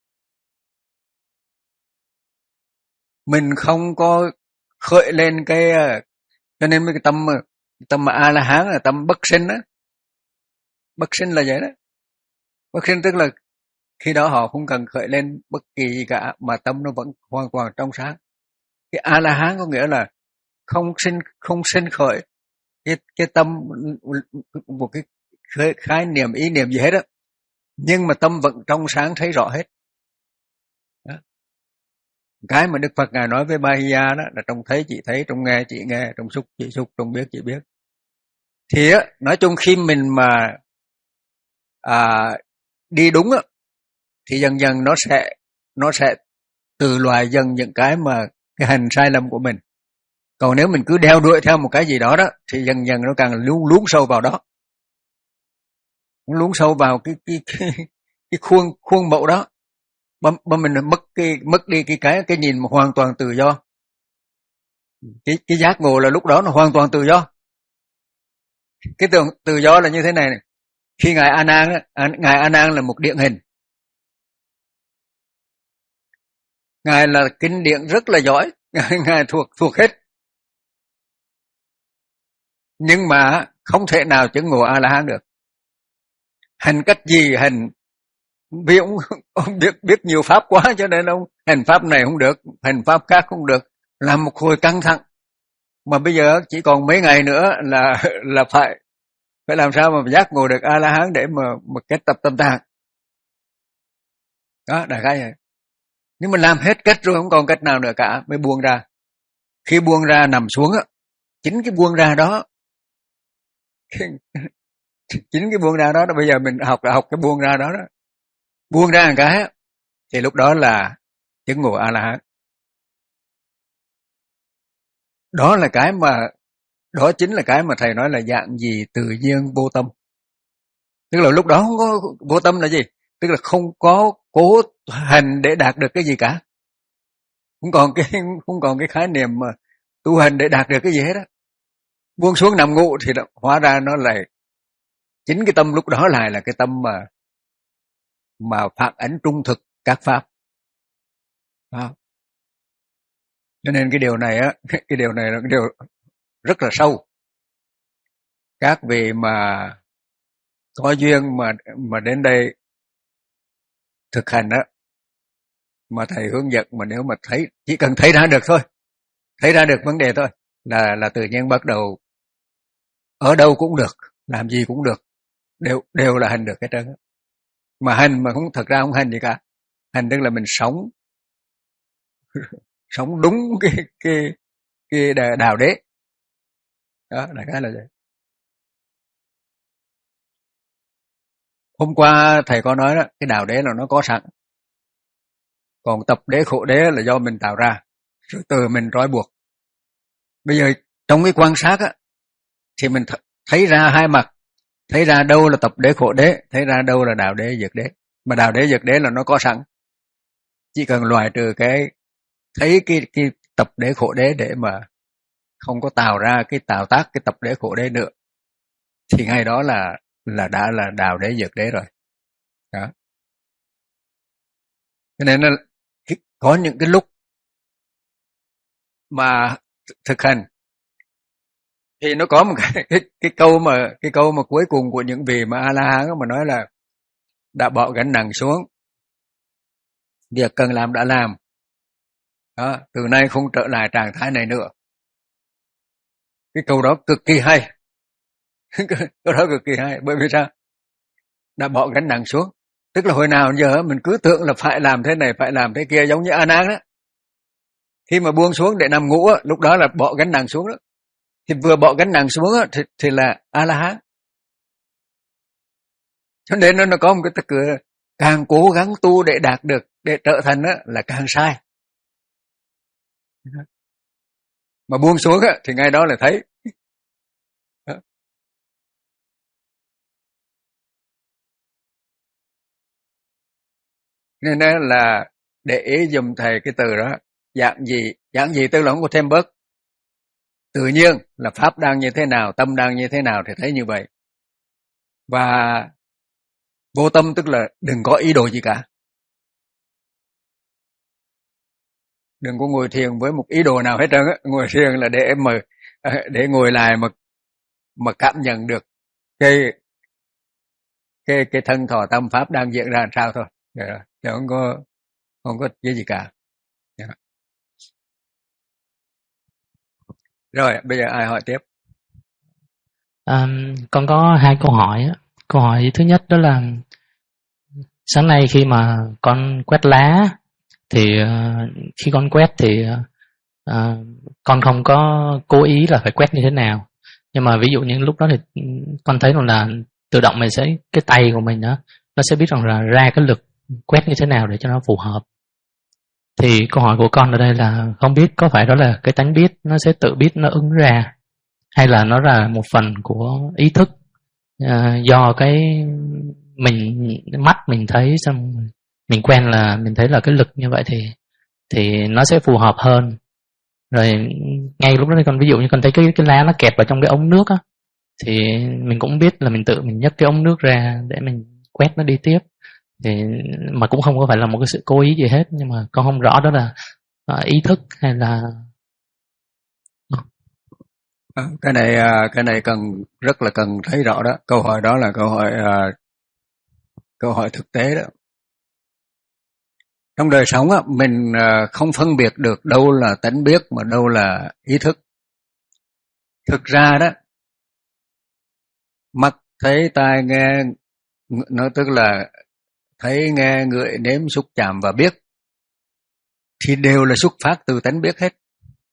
Mình không có khởi lên cái, cho nên cái tâm tâm mà A La Hán là tâm bất sinh đó. Bất sinh là vậy đó. Bất sinh tức là khi đó họ không cần khởi lên bất kỳ gì cả, mà tâm nó vẫn hoàn toàn trong sáng. Cái A La Hán có nghĩa là không sinh không sinh khởi cái cái tâm, một cái khái, khái niệm ý niệm gì hết á, nhưng mà tâm vẫn trong sáng thấy rõ hết. Đó. Cái mà Đức Phật ngài nói với Bahiya đó là trong thấy chị thấy, trong nghe chị nghe, trong xúc chị xúc, trong biết chị biết. Thì á, nói chung khi mình mà à, đi đúng á, thì dần dần nó sẽ nó sẽ từ loại dần những cái mà cái hành sai lầm của mình. Còn nếu mình cứ đeo đuổi theo một cái gì đó đó, thì dần dần nó càng lún lún sâu vào đó, nó lún sâu vào cái cái cái, cái khuôn khuôn mẫu đó, mà, mà mình mất cái mất đi cái cái cái nhìn mà hoàn toàn tự do. Cái cái giác ngộ là lúc đó nó hoàn toàn tự do. Cái tự, tự do là như thế này, này. Khi ngài A Nan á, ngài A Nan là một điển hình. Ngài là kinh điển rất là giỏi, ngài, ngài thuộc thuộc hết. Nhưng mà không thể nào chứng ngộ A La Hán được. Hành cách gì hành, vì ông, ông biết biết nhiều pháp quá cho nên ông hành pháp này không được, hành pháp khác không được, làm một hồi căng thẳng. Mà bây giờ chỉ còn mấy ngày nữa là là phải phải làm sao mà giác ngộ được A La Hán để mà mà kết tập tâm tạng. Đó, đại khái vậy. Nhưng mà làm hết cách rồi không còn cách nào nữa cả mới buông ra. Khi buông ra nằm xuống á, chính cái buông ra đó chính cái buông ra đó, đó bây giờ mình học là học cái buông ra đó đó. Buông ra một cái thì lúc đó là chứng ngộ A La Hán. Đó là cái mà đó chính là cái mà thầy nói là dạng gì tự nhiên vô tâm. Tức là lúc đó không có vô tâm là gì? Tức là không có cố hành để đạt được cái gì cả. Không còn cái không còn cái khái niệm mà tu hành để đạt được cái gì hết á. Buông xuống nằm ngủ thì đó, hóa ra nó lại chính cái tâm lúc đó lại là cái tâm mà mà phản ánh trung thực các pháp. Đó. Cho nên cái điều này á, cái điều này là cái điều rất là sâu. Các vị mà có duyên mà mà đến đây thực hành á, mà thầy hướng dẫn, mà nếu mà thấy chỉ cần thấy ra được thôi, thấy ra được vấn đề thôi là là tự nhiên bắt đầu ở đâu cũng được, làm gì cũng được, đều đều là hành được hết trơn. Mà hành mà không, thật ra không hành gì cả. Hành tức là mình sống sống đúng cái cái cái đạo đế. Đó là cái là vậy. Hôm qua thầy có nói đó, cái đạo đế là nó có sẵn. Còn tập đế khổ đế là do mình tạo ra, rồi từ mình trói buộc. Bây giờ trong cái quan sát á, thì mình th- thấy ra hai mặt, thấy ra đâu là tập đế khổ đế, thấy ra đâu là đạo đế dược đế. Mà đạo đế dược đế là nó có sẵn, chỉ cần loại trừ cái thấy cái cái tập đế khổ đế để mà không có tạo ra cái tạo tác cái tập đế khổ đế nữa, thì ngay đó là là đã là đạo đế dược đế rồi. Đó. Cho nên là có những cái lúc mà thực hành thì nó có một cái, cái cái câu mà cái câu mà cuối cùng của những vị mà A La Hán mà nói là đã bỏ gánh nặng xuống, việc cần làm đã làm. Đó, từ nay không trở lại trạng thái này nữa. Cái câu đó cực kỳ hay. Câu đó cực kỳ hay, bởi vì sao? Đã bỏ gánh nặng xuống. Tức là hồi nào giờ mình cứ tưởng là phải làm thế này, phải làm thế kia, giống như A Nan đó. Khi mà buông xuống để nằm ngủ, lúc đó là bỏ gánh nặng xuống đó. Thì vừa bỏ gánh nặng xuống thì, thì là A La Hán. Cho nên nó có một cái tức là càng cố gắng tu để đạt được, để trở thành đó, là càng sai. Mà buông xuống thì ngay đó là thấy. Nên là để ý dùm thầy cái từ đó, dạng gì, dạng gì tức là không có thêm bớt. Tự nhiên là pháp đang như thế nào, tâm đang như thế nào thì thấy như vậy. Và vô tâm tức là đừng có ý đồ gì cả. Đừng có ngồi thiền với một ý đồ nào hết trơn á. Ngồi thiền là để mà để ngồi lại mà mà cảm nhận được cái cái cái thân thọ tâm pháp đang diễn ra làm sao thôi. Chứ không có không có cái gì cả. Rồi bây giờ ai hỏi tiếp? À, con có hai câu hỏi. Câu hỏi thứ nhất đó là sáng nay khi mà con quét lá thì uh, khi con quét thì uh, con không có cố ý là phải quét như thế nào, nhưng mà ví dụ như lúc đó thì con thấy rằng là tự động mình sẽ cái tay của mình đó nó sẽ biết rằng là ra cái lực quét như thế nào để cho nó phù hợp. Thì câu hỏi của con ở đây là không biết có phải đó là cái tánh biết nó sẽ tự biết nó ứng ra, hay là nó là một phần của ý thức, uh, do cái mình mắt mình thấy xong mình quen là mình thấy là cái lực như vậy thì thì nó sẽ phù hợp hơn. Rồi ngay lúc đó thì con ví dụ như con thấy cái cái lá nó kẹp vào trong cái ống nước á, thì mình cũng biết là mình tự mình nhấc cái ống nước ra để mình quét nó đi tiếp, thì mà cũng không có phải là một cái sự cố ý gì hết, nhưng mà con không rõ đó là uh, ý thức hay là cái này cái này cần rất là cần thấy rõ đó. Câu hỏi đó là câu hỏi uh, câu hỏi thực tế đó. Trong đời sống á, mình uh, không phân biệt được đâu là tánh biết mà đâu là ý thức. Thực ra đó, mắt thấy tai nghe, nó tức là thấy nghe ngửi nếm xúc chạm và biết, thì đều là xuất phát từ tánh biết hết.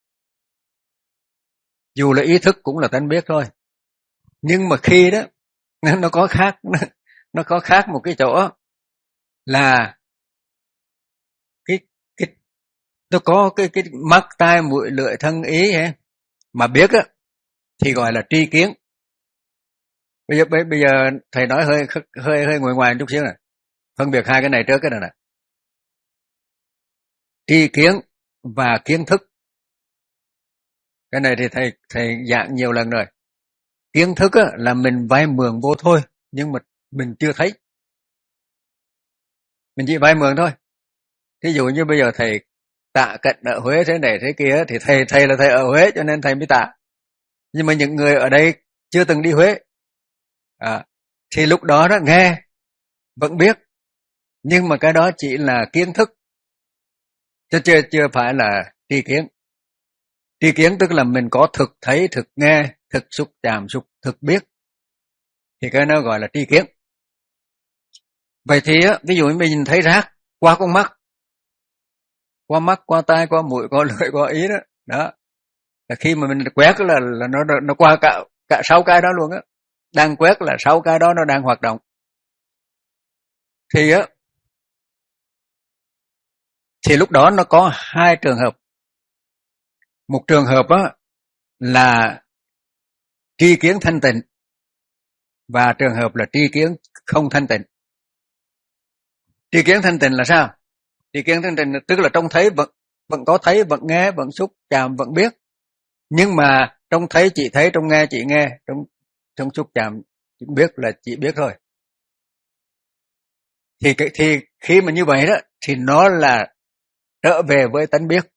Dù là ý thức cũng là tánh biết thôi. Nhưng mà khi đó nó có khác, nó có khác một cái chỗ là cái cái nó có cái cái mắt tai mũi lưỡi thân ý ấy, mà biết á thì gọi là tri kiến. Bây giờ bây giờ thầy nói hơi hơi hơi ngoài ngoài chút xíu này, phân biệt hai cái này trước cái này nè. Tri kiến và kiến thức. Cái này thì thầy thầy giảng nhiều lần rồi. Kiến thức á, là mình vay mượn vô thôi, nhưng mà mình chưa thấy. Mình chỉ vay mượn thôi. Thí dụ như bây giờ thầy tạ cận ở Huế thế này thế kia, thì thầy thầy là thầy ở Huế cho nên thầy mới tạ. Nhưng mà những người ở đây chưa từng đi Huế, à, thì lúc đó đó nghe vẫn biết, nhưng mà cái đó chỉ là kiến thức, chứ chưa chưa phải là tri kiến. Tri kiến tức là mình có thực thấy, thực nghe, thực xúc chạm, xúc thực biết, thì cái nó gọi là tri kiến. Vậy thì á, ví dụ như mình nhìn thấy rác qua con mắt, qua mắt, qua tai, qua mũi, qua lưỡi, qua ý đó, đó là khi mà mình quét là là nó nó qua cả cả sáu cái đó luôn á. Đang quét là sáu cái đó nó đang hoạt động. Thì á thì lúc đó nó có hai trường hợp. Một trường hợp á là tri kiến thanh tịnh, và trường hợp là tri kiến không thanh tịnh. Tri kiến thanh tịnh là sao? Tri kiến thanh tịnh tức là trong thấy vẫn vẫn có thấy, vẫn nghe, vẫn xúc chạm, vẫn biết. Nhưng mà trong thấy chỉ thấy, trong nghe chỉ nghe, trong trong xúc chạm chỉ biết là chỉ biết thôi. Thì thì khi mà như vậy đó thì nó là trở về với tánh biết.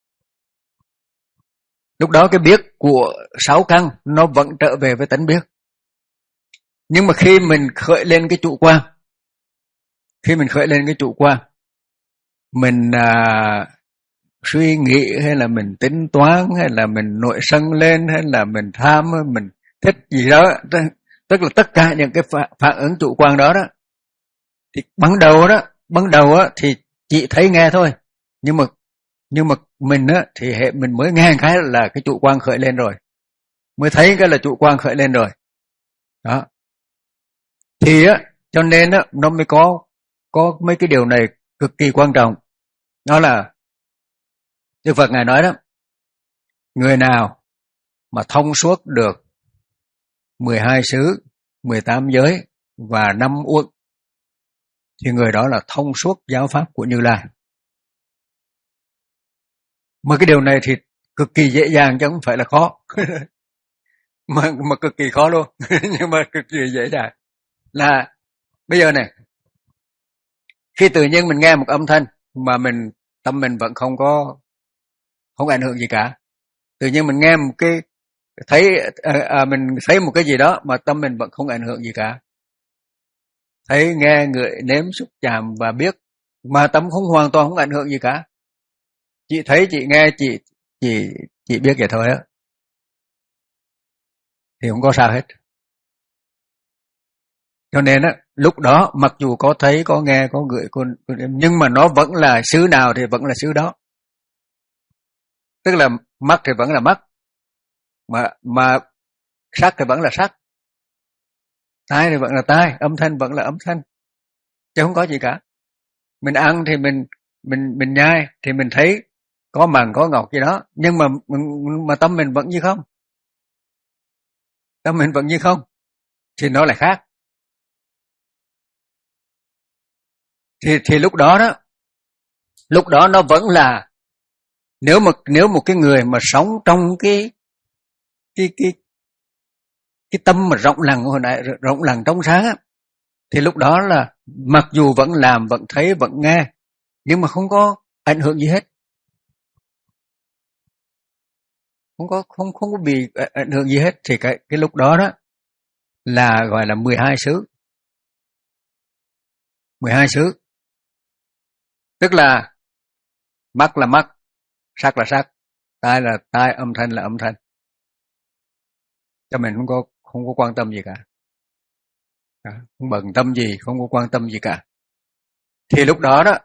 Lúc đó cái biết của sáu căn nó vẫn trở về với tánh biết. Nhưng mà khi mình khởi lên cái chủ quan, khi mình khởi lên cái chủ quan, mình à, suy nghĩ hay là mình tính toán hay là mình nổi sân lên hay là mình tham, mình thích gì đó, tức là tất cả những cái phản ứng chủ quan đó đó, thì ban đầu đó, ban đầu á thì chỉ thấy nghe thôi, nhưng mà nhưng mà mình á thì hệ mình mới nghe cái là cái chủ quan khởi lên rồi, mới thấy cái là chủ quan khởi lên rồi, đó. Thì á cho nên á nó mới có có mấy cái điều này cực kỳ quan trọng. Đó là Đức Phật Ngài nói đó, người nào mà thông suốt được mười hai xứ, mười tám giới và năm uẩn thì người đó là thông suốt giáo pháp của Như Lai. Mà cái điều này thì cực kỳ dễ dàng chứ không phải là khó. mà mà cực kỳ khó luôn. Nhưng mà cực kỳ dễ dàng. Là bây giờ này, khi tự nhiên mình nghe một âm thanh mà mình tâm mình vẫn không có không ảnh hưởng gì cả. Tự nhiên mình nghe một cái thấy à, à, mình thấy một cái gì đó mà tâm mình vẫn không ảnh hưởng gì cả. Thấy nghe ngửi nếm xúc chạm và biết mà tâm không hoàn toàn không ảnh hưởng gì cả. Chị thấy, chị nghe, chị chị chị biết vậy thôi á. thì không có sao hết. Cho nên á, lúc đó mặc dù có thấy, có nghe, có gửi, có, nhưng mà nó vẫn là xứ nào thì vẫn là xứ đó. Tức là mắt thì vẫn là mắt, mà mà sắc thì vẫn là sắc, tai thì vẫn là tai, âm thanh vẫn là âm thanh, chứ không có gì cả. Mình ăn thì mình mình mình nhai thì mình thấy có màng có ngọt gì đó, nhưng mà mà tâm mình vẫn như không, tâm mình vẫn như không, thì nó lại khác. Thì thì lúc đó đó, lúc đó nó vẫn là, nếu mà nếu một cái người mà sống trong cái cái cái cái tâm mà rộng lặng hồi nãy, rộng lặng trong sáng á, thì lúc đó là mặc dù vẫn làm, vẫn thấy, vẫn nghe, nhưng mà không có ảnh hưởng gì hết, không có không không có bị ảnh hưởng gì hết. Thì cái cái lúc đó đó là gọi là mười hai xứ, mười hai xứ, tức là mắt là mắt, sắc là sắc, tai là tai, âm thanh là âm thanh, cho mình không có không có quan tâm gì cả, không bận tâm gì, không có quan tâm gì cả. Thì lúc đó đó,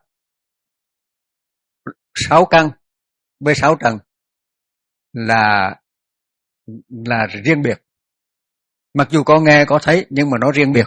sáu căn với sáu trần là là riêng biệt. Mặc dù có nghe có thấy nhưng mà nó riêng biệt.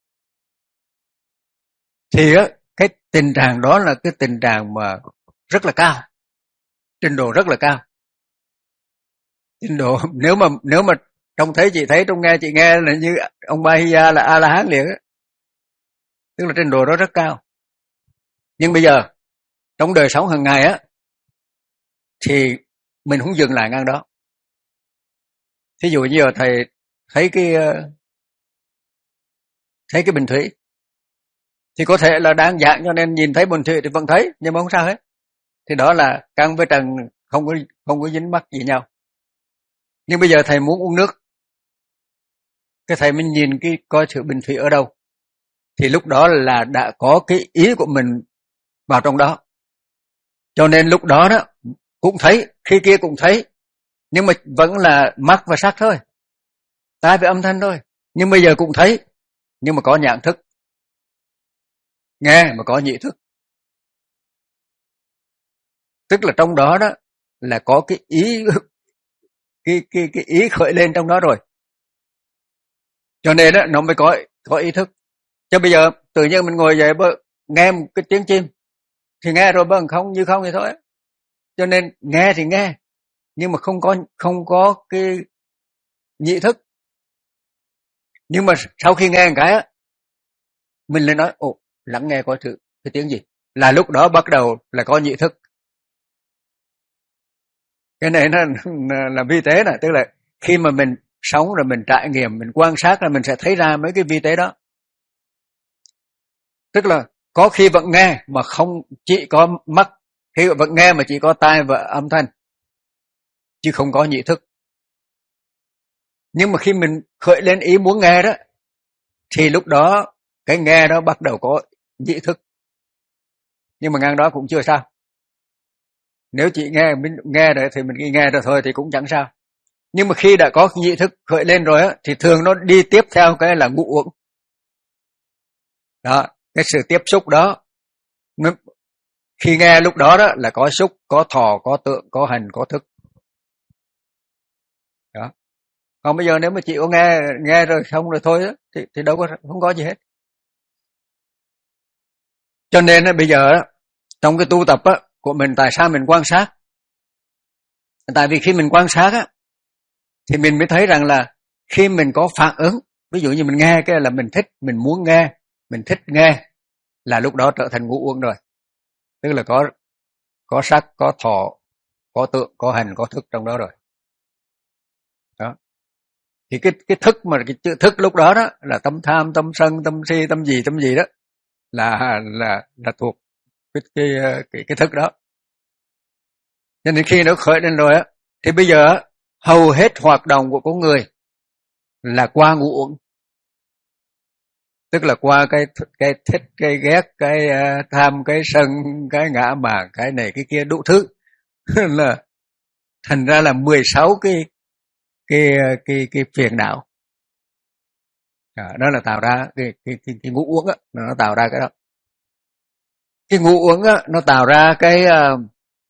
Thì á, cái tình trạng đó là cái tình trạng mà rất là cao, trình độ rất là cao. Trình độ nếu mà nếu mà trông thấy chị thấy, trông nghe chị nghe là như ông Bahiya là A La Hán liền á. Tức là trình độ đó rất cao. Nhưng bây giờ trong đời sống hàng ngày á thì mình không dừng lại ngang đó. Thí dụ như giờ thầy thấy cái thấy cái bình thủy thì có thể là đang dạng cho nên nhìn thấy bình thủy thì vẫn thấy, nhưng mà không sao hết. Thì đó là căn với trần không có không có dính mắc gì nhau. Nhưng bây giờ thầy muốn uống nước, cái thầy mình nhìn cái coi sự bình thủy ở đâu, thì lúc đó là đã có cái ý của mình vào trong đó. Cho nên lúc đó đó cũng thấy, khi kia cũng thấy, nhưng mà vẫn là mắt và sắc thôi, tai với âm thanh thôi. Nhưng bây giờ cũng thấy, nhưng mà có nhãn thức, nghe mà có nhị thức. Tức là trong đó đó là có cái ý cái cái cái ý khởi lên trong đó rồi. Cho nên đó nó mới có có ý thức. Chứ bây giờ tự nhiên mình ngồi dậy bơ, nghe một cái tiếng chim thì nghe rồi bơ không như không thì thôi. Cho nên nghe thì nghe, nhưng mà không có không có cái nhị thức. Nhưng mà sau khi nghe một cái á, mình lại nói ồ, lắng nghe coi thử cái tiếng gì, là lúc đó bắt đầu là có nhị thức. Cái này nó là vi tế này, tức là khi mà mình sống rồi mình trải nghiệm, mình quan sát là mình sẽ thấy ra mấy cái vi tế đó. Tức là có khi vẫn nghe mà không chỉ có mắt, khi vẫn nghe mà chỉ có tai và âm thanh, chứ không có nhị thức. Nhưng mà khi mình khởi lên ý muốn nghe đó, thì lúc đó cái nghe đó bắt đầu có nhị thức. Nhưng mà ngang đó cũng chưa sao. Nếu chỉ nghe mình nghe rồi thì mình nghe rồi thôi thì cũng chẳng sao. Nhưng mà khi đã có nhị thức khởi lên rồi á, thì thường nó đi tiếp theo cái là ngũ uẩn. Đó, cái sự tiếp xúc đó, khi nghe lúc đó đó là có xúc, có thọ, có tượng, có hành, có thức. Đó. Còn bây giờ nếu mà chỉ có nghe nghe rồi xong rồi thôi đó, thì thì đâu có không có gì hết. Cho nên á, bây giờ á, trong cái tu tập á của mình, tại sao mình quan sát? Tại vì khi mình quan sát á thì mình mới thấy rằng là khi mình có phản ứng, ví dụ như mình nghe cái là mình thích, mình muốn nghe, mình thích nghe, là lúc đó trở thành ngũ uẩn rồi. Tức là có có sắc, có thọ, có tượng, có hành, có thức trong đó rồi. Đó. Thì cái cái thức mà cái chữ thức lúc đó đó là tâm tham, tâm sân, tâm si, tâm gì, tâm gì đó là là là thuộc cái cái cái, cái thức đó. Cho nên khi nó khởi lên rồi á, thì bây giờ hầu hết hoạt động của con người là qua ngũ uẩn. Tức là qua cái cái thích, cái ghét, cái uh, tham, cái sân, cái ngã mạn, cái này cái kia đủ thứ. Là thành ra là mười sáu cái cái cái cái phiền não. À, đó là tạo ra cái cái cái, cái ngũ uẩn á, nó tạo ra cái đó. Cái ngũ uẩn á nó tạo ra cái uh,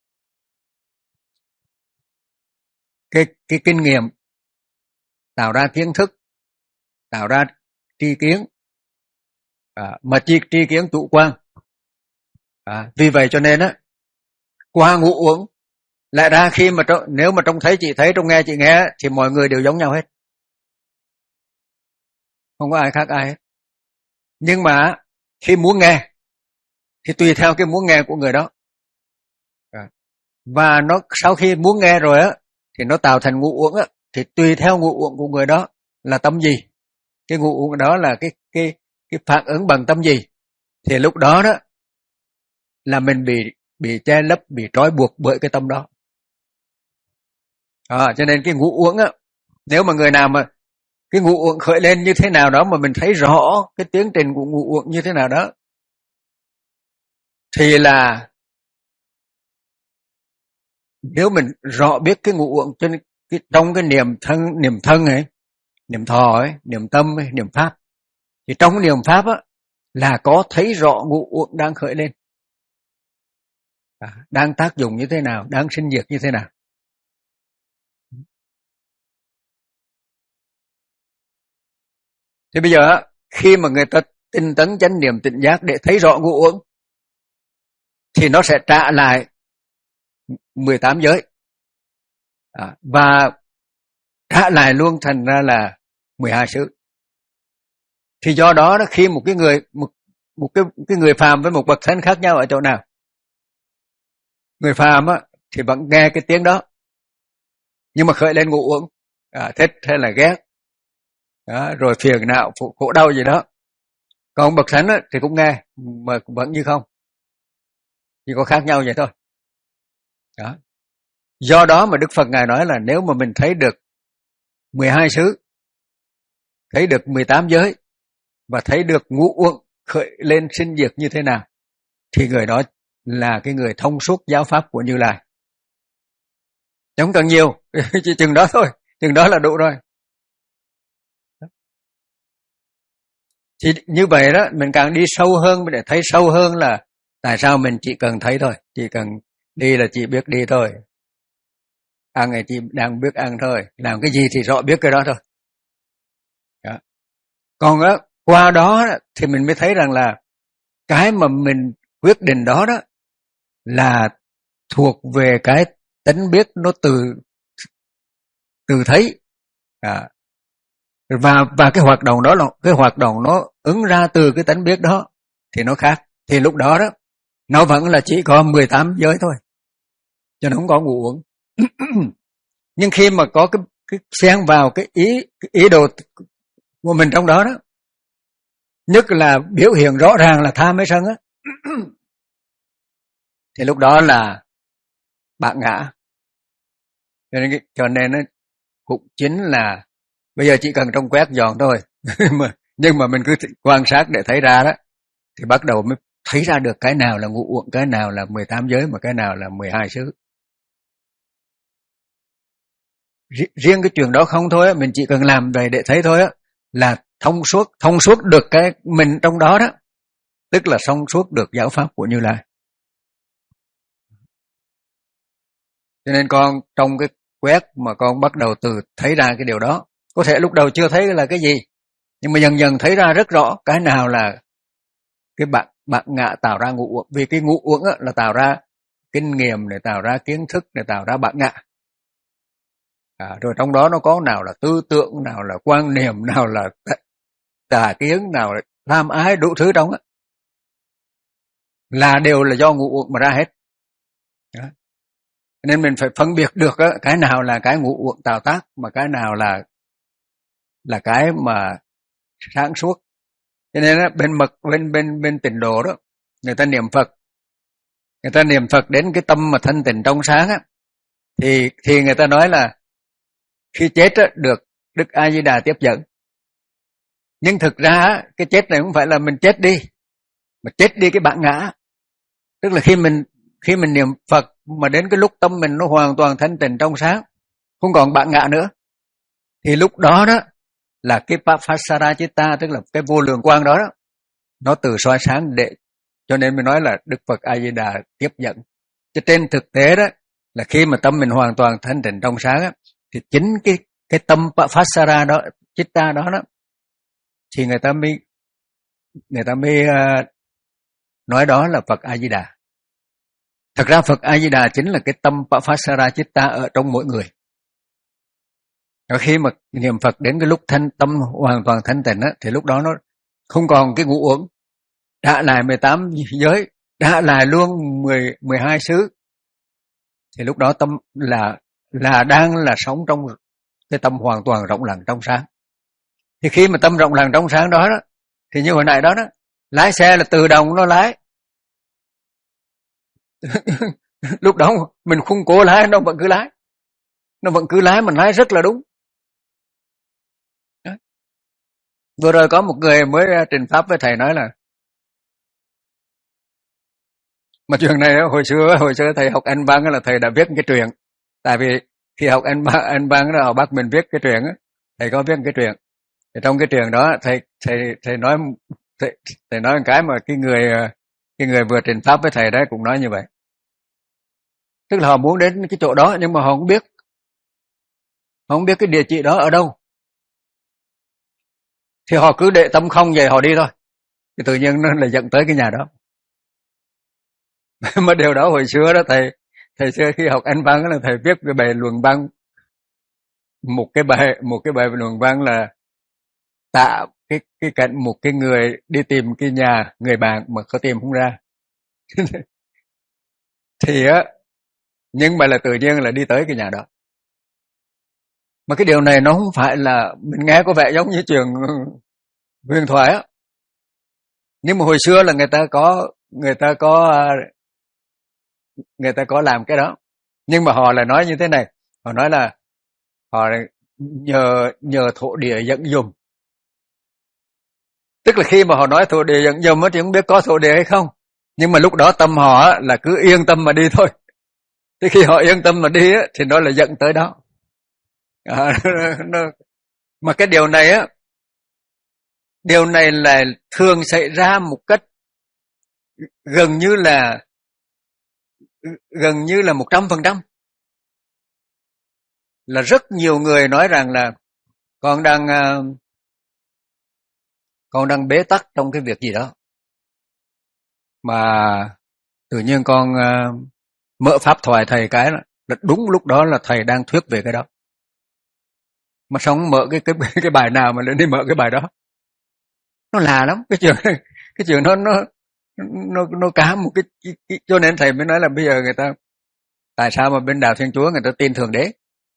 cái cái kinh nghiệm, tạo ra kiến thức, tạo ra tri kiến, à, mà tri tri kiến chủ quan. À, vì vậy cho nên á, qua ngũ uẩn lại ra khi mà trong, nếu mà trông thấy chị thấy, trông nghe chị nghe thì mọi người đều giống nhau hết, không có ai khác ai hết. Nhưng mà khi muốn nghe thì tùy theo cái muốn nghe của người đó. À, và nó sau khi muốn nghe rồi á thì nó tạo thành ngũ uẩn á, thì tùy theo ngũ uẩn của người đó là tâm gì, cái ngũ uẩn đó là cái cái cái phản ứng bằng tâm gì, thì lúc đó đó là mình bị bị che lấp, bị trói buộc bởi cái tâm đó. À, cho nên cái ngũ uẩn á, nếu mà người nào mà cái ngũ uẩn khởi lên như thế nào đó mà mình thấy rõ cái tiến trình của ngũ uẩn như thế nào đó, thì là nếu mình rõ biết cái ngũ uẩn trên cái, trong cái niệm thân, niệm thân ấy, niệm thọ ấy, niệm tâm ấy, niệm pháp, thì trong niệm pháp á là có thấy rõ ngũ uẩn đang khởi lên, à, đang tác dụng như thế nào, đang sinh diệt như thế nào. Thì bây giờ khi mà người ta tinh tấn chánh niệm tỉnh giác để thấy rõ ngũ uẩn thì nó sẽ trả lại mười tám giới, à, và trả lại luôn thành ra là mười hai xứ. Thì do đó, đó khi một cái người một, một cái cái người phàm với một bậc thánh khác nhau ở chỗ nào? Người phàm á thì vẫn nghe cái tiếng đó, nhưng mà khởi lên ngũ uẩn, à, thích hay là ghét, đó, rồi phiền não, khổ đau gì đó. Còn bậc thánh á thì cũng nghe mà vẫn như không, chỉ có khác nhau vậy thôi. Đó. Do đó mà Đức Phật Ngài nói là nếu mà mình thấy được mười hai xứ, thấy được mười tám giới và thấy được ngũ uẩn khởi lên sinh diệt như thế nào, thì người đó là cái người thông suốt giáo pháp của Như Lai. Không cần nhiều, chỉ chừng đó thôi, chừng đó là đủ rồi. Thì như vậy đó, mình càng đi sâu hơn để thấy sâu hơn là tại sao mình chỉ cần thấy thôi, chỉ cần đi là chỉ biết đi thôi, ăn thì chỉ đang biết ăn thôi, làm cái gì thì rõ biết cái đó thôi. Đó. Còn đó, qua đó thì mình mới thấy rằng là cái mà mình quyết định đó đó là thuộc về cái tánh biết nó từ từ thấy, à, và và cái hoạt động đó là cái hoạt động nó ứng ra từ cái tánh biết đó thì nó khác. Thì lúc đó đó nó vẫn là chỉ có mười tám giới thôi, cho nó không có ngũ uẩn. Nhưng khi mà có cái cái xen vào cái ý cái ý đồ của mình trong đó đó, nhất là biểu hiện rõ ràng là tham hay sân á, thì lúc đó là bạn ngã. Cho nên cho nên nó cũng chính là bây giờ chỉ cần trong quét dọn thôi. mà nhưng mà mình cứ quan sát để thấy ra đó, thì bắt đầu mới thấy ra được cái nào là ngũ uẩn, cái nào là mười tám giới, mà cái nào là mười hai xứ. Riêng cái chuyện đó không thôi, mình chỉ cần làm vậy để thấy thôi á, là thông suốt thông suốt được cái mình trong đó đó, tức là thông suốt được giáo pháp của Như Lai. Cho nên con trong cái quét mà con bắt đầu từ thấy ra cái điều đó, có thể lúc đầu chưa thấy là cái gì, nhưng mà dần dần thấy ra rất rõ cái nào là cái bạn bạn ngạ tạo ra ngũ uẩn. Vì cái ngũ uẩn là tạo ra kinh nghiệm, để tạo ra kiến thức, để tạo ra bạn ngạ. À, rồi trong đó nó có nào là tư tưởng, nào là quan niệm, nào là tà kiến, nào là tham ái, đủ thứ trong á, là đều là do ngũ uẩn mà ra hết. Đó. Nên mình phải phân biệt được á, cái nào là cái ngũ uẩn tạo tác, mà cái nào là là cái mà sáng suốt. Cho nên á, bên mật bên bên bên tịnh độ đó, người ta niệm Phật, người ta niệm Phật đến cái tâm mà thanh tịnh trong sáng á, thì thì người ta nói là khi chết á, được Đức A Di Đà tiếp dẫn. Nhưng thực ra á, cái chết này không phải là mình chết đi, mà chết đi cái bản ngã. Tức là khi mình khi mình niệm Phật mà đến cái lúc tâm mình nó hoàn toàn thanh tịnh trong sáng, không còn bản ngã nữa, thì lúc đó đó là cái Papasara Chitta, tức là cái vô lượng quang đó, đó nó từ soi sáng, để cho nên mới nói là Đức Phật A Di Đà tiếp dẫn. Chứ trên thực tế đó là khi mà tâm mình hoàn toàn thanh tịnh trong sáng á, thì chính cái cái tâm Papasara đó, Chitta đó đó, thì người ta mới người ta mới uh, nói đó là Phật A Di Đà. Thật ra Phật A Di Đà chính là cái tâm Papasara Chitta ở trong mỗi người. Và khi mà niệm Phật đến cái lúc thanh tâm hoàn toàn thanh tịnh á, thì lúc đó nó không còn cái ngũ uẩn, đã lại mười tám giới, đã lại luôn mười, mười hai xứ, thì lúc đó tâm là là đang là sống trong cái tâm hoàn toàn rộng lặng trong sáng. Thì khi mà tâm rộng lặng trong sáng đó, đó thì như hồi nãy đó đó, lái xe là tự động nó lái. Lúc đó mình không cố lái, nó vẫn cứ lái, nó vẫn cứ lái, mình lái rất là đúng. Đó. Vừa rồi có một người mới trình pháp với thầy nói là, mà chuyện này hồi xưa hồi xưa thầy học Anh văn là thầy đã viết cái truyện. Tại vì khi học Anh văn Anh văn đó họ bắt mình viết cái truyện á, thầy có viết cái truyện. Thì trong cái truyện đó thầy thầy thầy nói thầy, thầy nói một cái mà cái người cái người vừa trình pháp với thầy đấy cũng nói như vậy. Tức là họ muốn đến cái chỗ đó nhưng mà họ không biết. Họ không biết cái địa chỉ đó ở đâu. Thì họ cứ để tâm không vậy họ đi thôi. Thì tự nhiên nó lại dẫn tới cái nhà đó. Mà điều đó hồi xưa đó thầy thầy xưa khi học Anh văn là thầy viết cái bài luận văn, một cái bài một cái bài luận văn là tạ cái cái cảnh một cái người đi tìm cái nhà người bạn mà có tìm không ra. Thì á, nhưng mà là tự nhiên là đi tới cái nhà đó. Mà cái điều này nó không phải là mình nghe có vẻ giống như chuyện huyền thoại á. Nhưng mà hồi xưa là người ta có người ta có người ta có làm cái đó. Nhưng mà họ lại nói như thế này, họ nói là họ nhờ nhờ thổ địa dẫn dùm. Tức là khi mà họ nói thổ địa dẫn dùm thì không biết có thổ địa hay không. Nhưng mà lúc đó tâm họ là cứ yên tâm mà đi thôi. Thế khi họ yên tâm mà đi thì nó là dẫn tới đó. À, nó, mà cái điều này á, điều này là thường xảy ra một cách gần như là gần như là một trăm phần trăm. Là rất nhiều người nói rằng là con đang con đang bế tắc trong cái việc gì đó, mà tự nhiên con mở pháp thoại thầy cái là đúng lúc đó là thầy đang thuyết về cái đó. Mà xong mở cái cái cái bài nào mà lại đi mở cái bài đó, nó lạ lắm. Cái chuyện cái chuyện nó nó nó nó cả một cái, cái, cái cho nên thầy mới nói là bây giờ người ta tại sao mà bên đạo Thiên Chúa người ta tin Thượng Đế,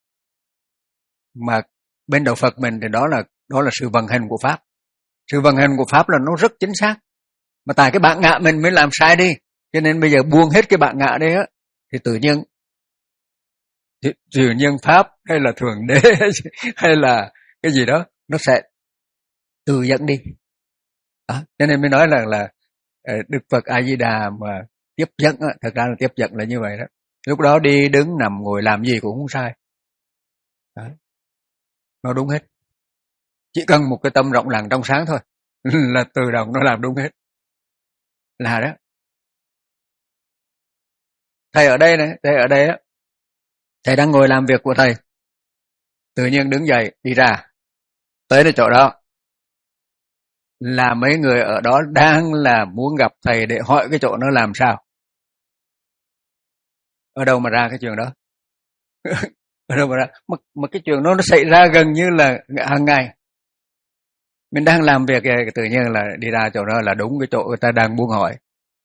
mà bên đạo Phật mình thì đó là đó là sự vận hành của pháp. Sự vận hành của pháp là nó rất chính xác, mà tại cái bản ngã mình mới làm sai đi, cho nên bây giờ buông hết cái bản ngã đấy á, thì tự nhiên tự nhiên pháp hay là Thượng Đế hay là cái gì đó nó sẽ tự dẫn đi. Đó, cho nên mới nói là là Đức Phật A Di Đà mà tiếp dẫn á, thật ra là tiếp dẫn là như vậy đó. Lúc đó đi đứng nằm ngồi làm gì cũng không sai. Đó. Nó đúng hết. Chỉ cần một cái tâm rộng lặng trong sáng thôi là tự động nó làm đúng hết. Là đó. Thầy ở đây này, thầy ở đây á, thầy đang ngồi làm việc của thầy, tự nhiên đứng dậy đi ra tới cái chỗ đó, là mấy người ở đó đang là muốn gặp thầy để hỏi cái chỗ nó làm sao. Ở đâu mà ra cái chuyện đó? Ở đâu mà ra? Mà, mà cái chuyện đó nó xảy ra gần như là hàng ngày. Mình đang làm việc tự nhiên là đi ra chỗ đó là đúng cái chỗ người ta đang muốn hỏi.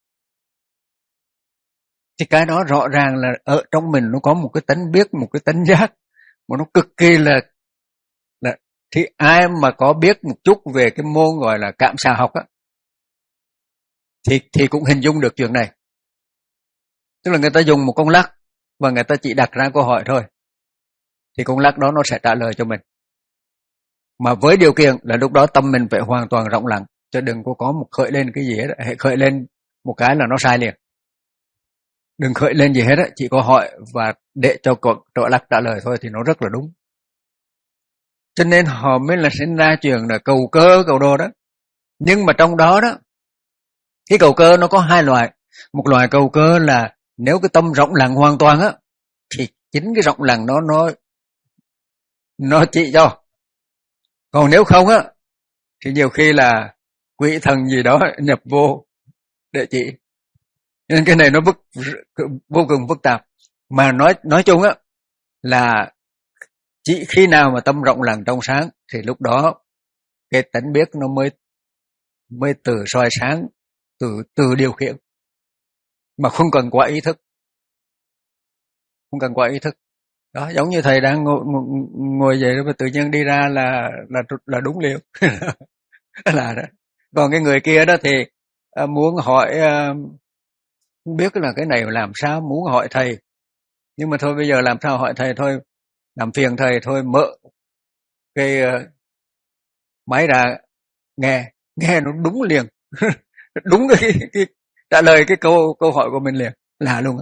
Thì cái đó rõ ràng là ở trong mình nó có một cái tánh biết, một cái tánh giác mà nó cực kỳ là, là thì ai mà có biết một chút về cái môn gọi là cảm xạ học á, thì thì cũng hình dung được chuyện này. Tức là người ta dùng một con lắc và người ta chỉ đặt ra câu hỏi thôi, thì con lắc đó nó sẽ trả lời cho mình. Mà với điều kiện là lúc đó tâm mình phải hoàn toàn rộng lặng, chứ đừng có có một khởi lên cái gì hết. Hãy khởi lên một cái là nó sai liền. Đừng khởi lên gì hết á, chỉ có hỏi và để cho chỗ lắc trả lời thôi thì nó rất là đúng. Cho nên họ mới là sinh ra chuyện là cầu cơ cầu đồ đó. Nhưng mà trong đó đó, cái cầu cơ nó có hai loại. Một loại cầu cơ là nếu cái tâm rộng lặng hoàn toàn á, thì chính cái rộng lặng nó nó nó chỉ cho. Còn nếu không á, thì nhiều khi là quỷ thần gì đó nhập vô để chỉ. Nên cái này nó phức, vô cùng phức tạp. Mà nói nói chung á là chỉ khi nào mà tâm rộng lặng trong sáng thì lúc đó cái tánh biết nó mới mới từ soi sáng, từ từ điều khiển, mà không cần qua ý thức, không cần qua ý thức. Đó, giống như thầy đang ngồi, ngồi vậy đó mà tự nhiên đi ra là là là đúng liệu. Là đó. Còn cái người kia đó thì à, muốn hỏi à, không biết là cái này làm sao, muốn hỏi thầy, nhưng mà thôi bây giờ làm sao hỏi thầy thôi, làm phiền thầy thôi, mở cái uh, máy ra nghe, nghe nó đúng liền. Đúng cái, cái trả lời cái câu câu hỏi của mình liền, là luôn á.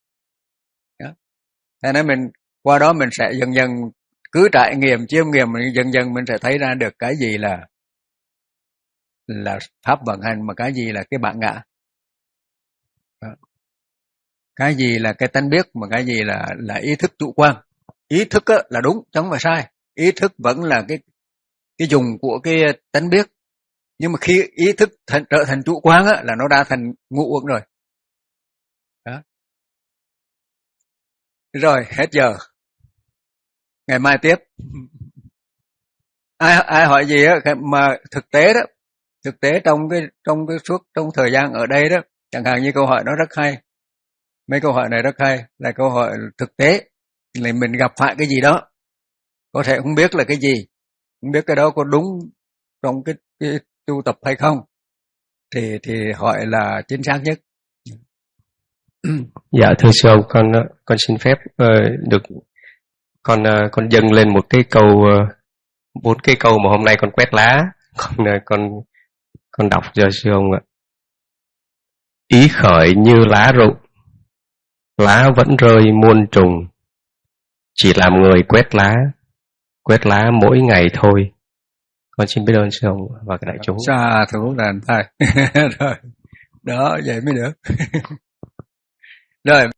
Thế nên mình qua đó mình sẽ dần dần cứ trải nghiệm, chiêm nghiệm, dần dần mình sẽ thấy ra được cái gì là là pháp vận hành, mà cái gì là cái bản ngã. Đó. Cái gì là cái tánh biết, mà cái gì là là ý thức chủ quan. Ý thức á, là đúng, chẳng phải sai. Ý thức vẫn là cái cái dùng của cái tánh biết. Nhưng mà khi ý thức thành, trở thành chủ quan á, là nó đã thành ngũ uẩn rồi. Đó. Rồi, hết giờ. Ngày mai tiếp. Ai ai hỏi gì á, mà thực tế đó, thực tế trong cái trong cái suốt trong thời gian ở đây đó, chẳng hạn như câu hỏi nó rất hay. Mấy câu hỏi này rất hay, là câu hỏi thực tế, là mình gặp phải cái gì đó, có thể không biết là cái gì, không biết cái đó có đúng trong cái, cái tu tập hay không, thì thì hỏi là chính xác nhất. Dạ thưa sư ông, con con xin phép uh, được con uh, con dâng lên một cái câu uh, bốn cái câu mà hôm nay con quét lá, con uh, con con đọc cho sư ông ạ. Ý khởi như lá rụng, lá vẫn rơi muôn trùng, chỉ làm người quét lá, quét lá mỗi ngày thôi. Con xin biết ơn sư ông và các đại chúng. Xa thủ đàn thầy. Rồi, đó vậy mới được. Rồi.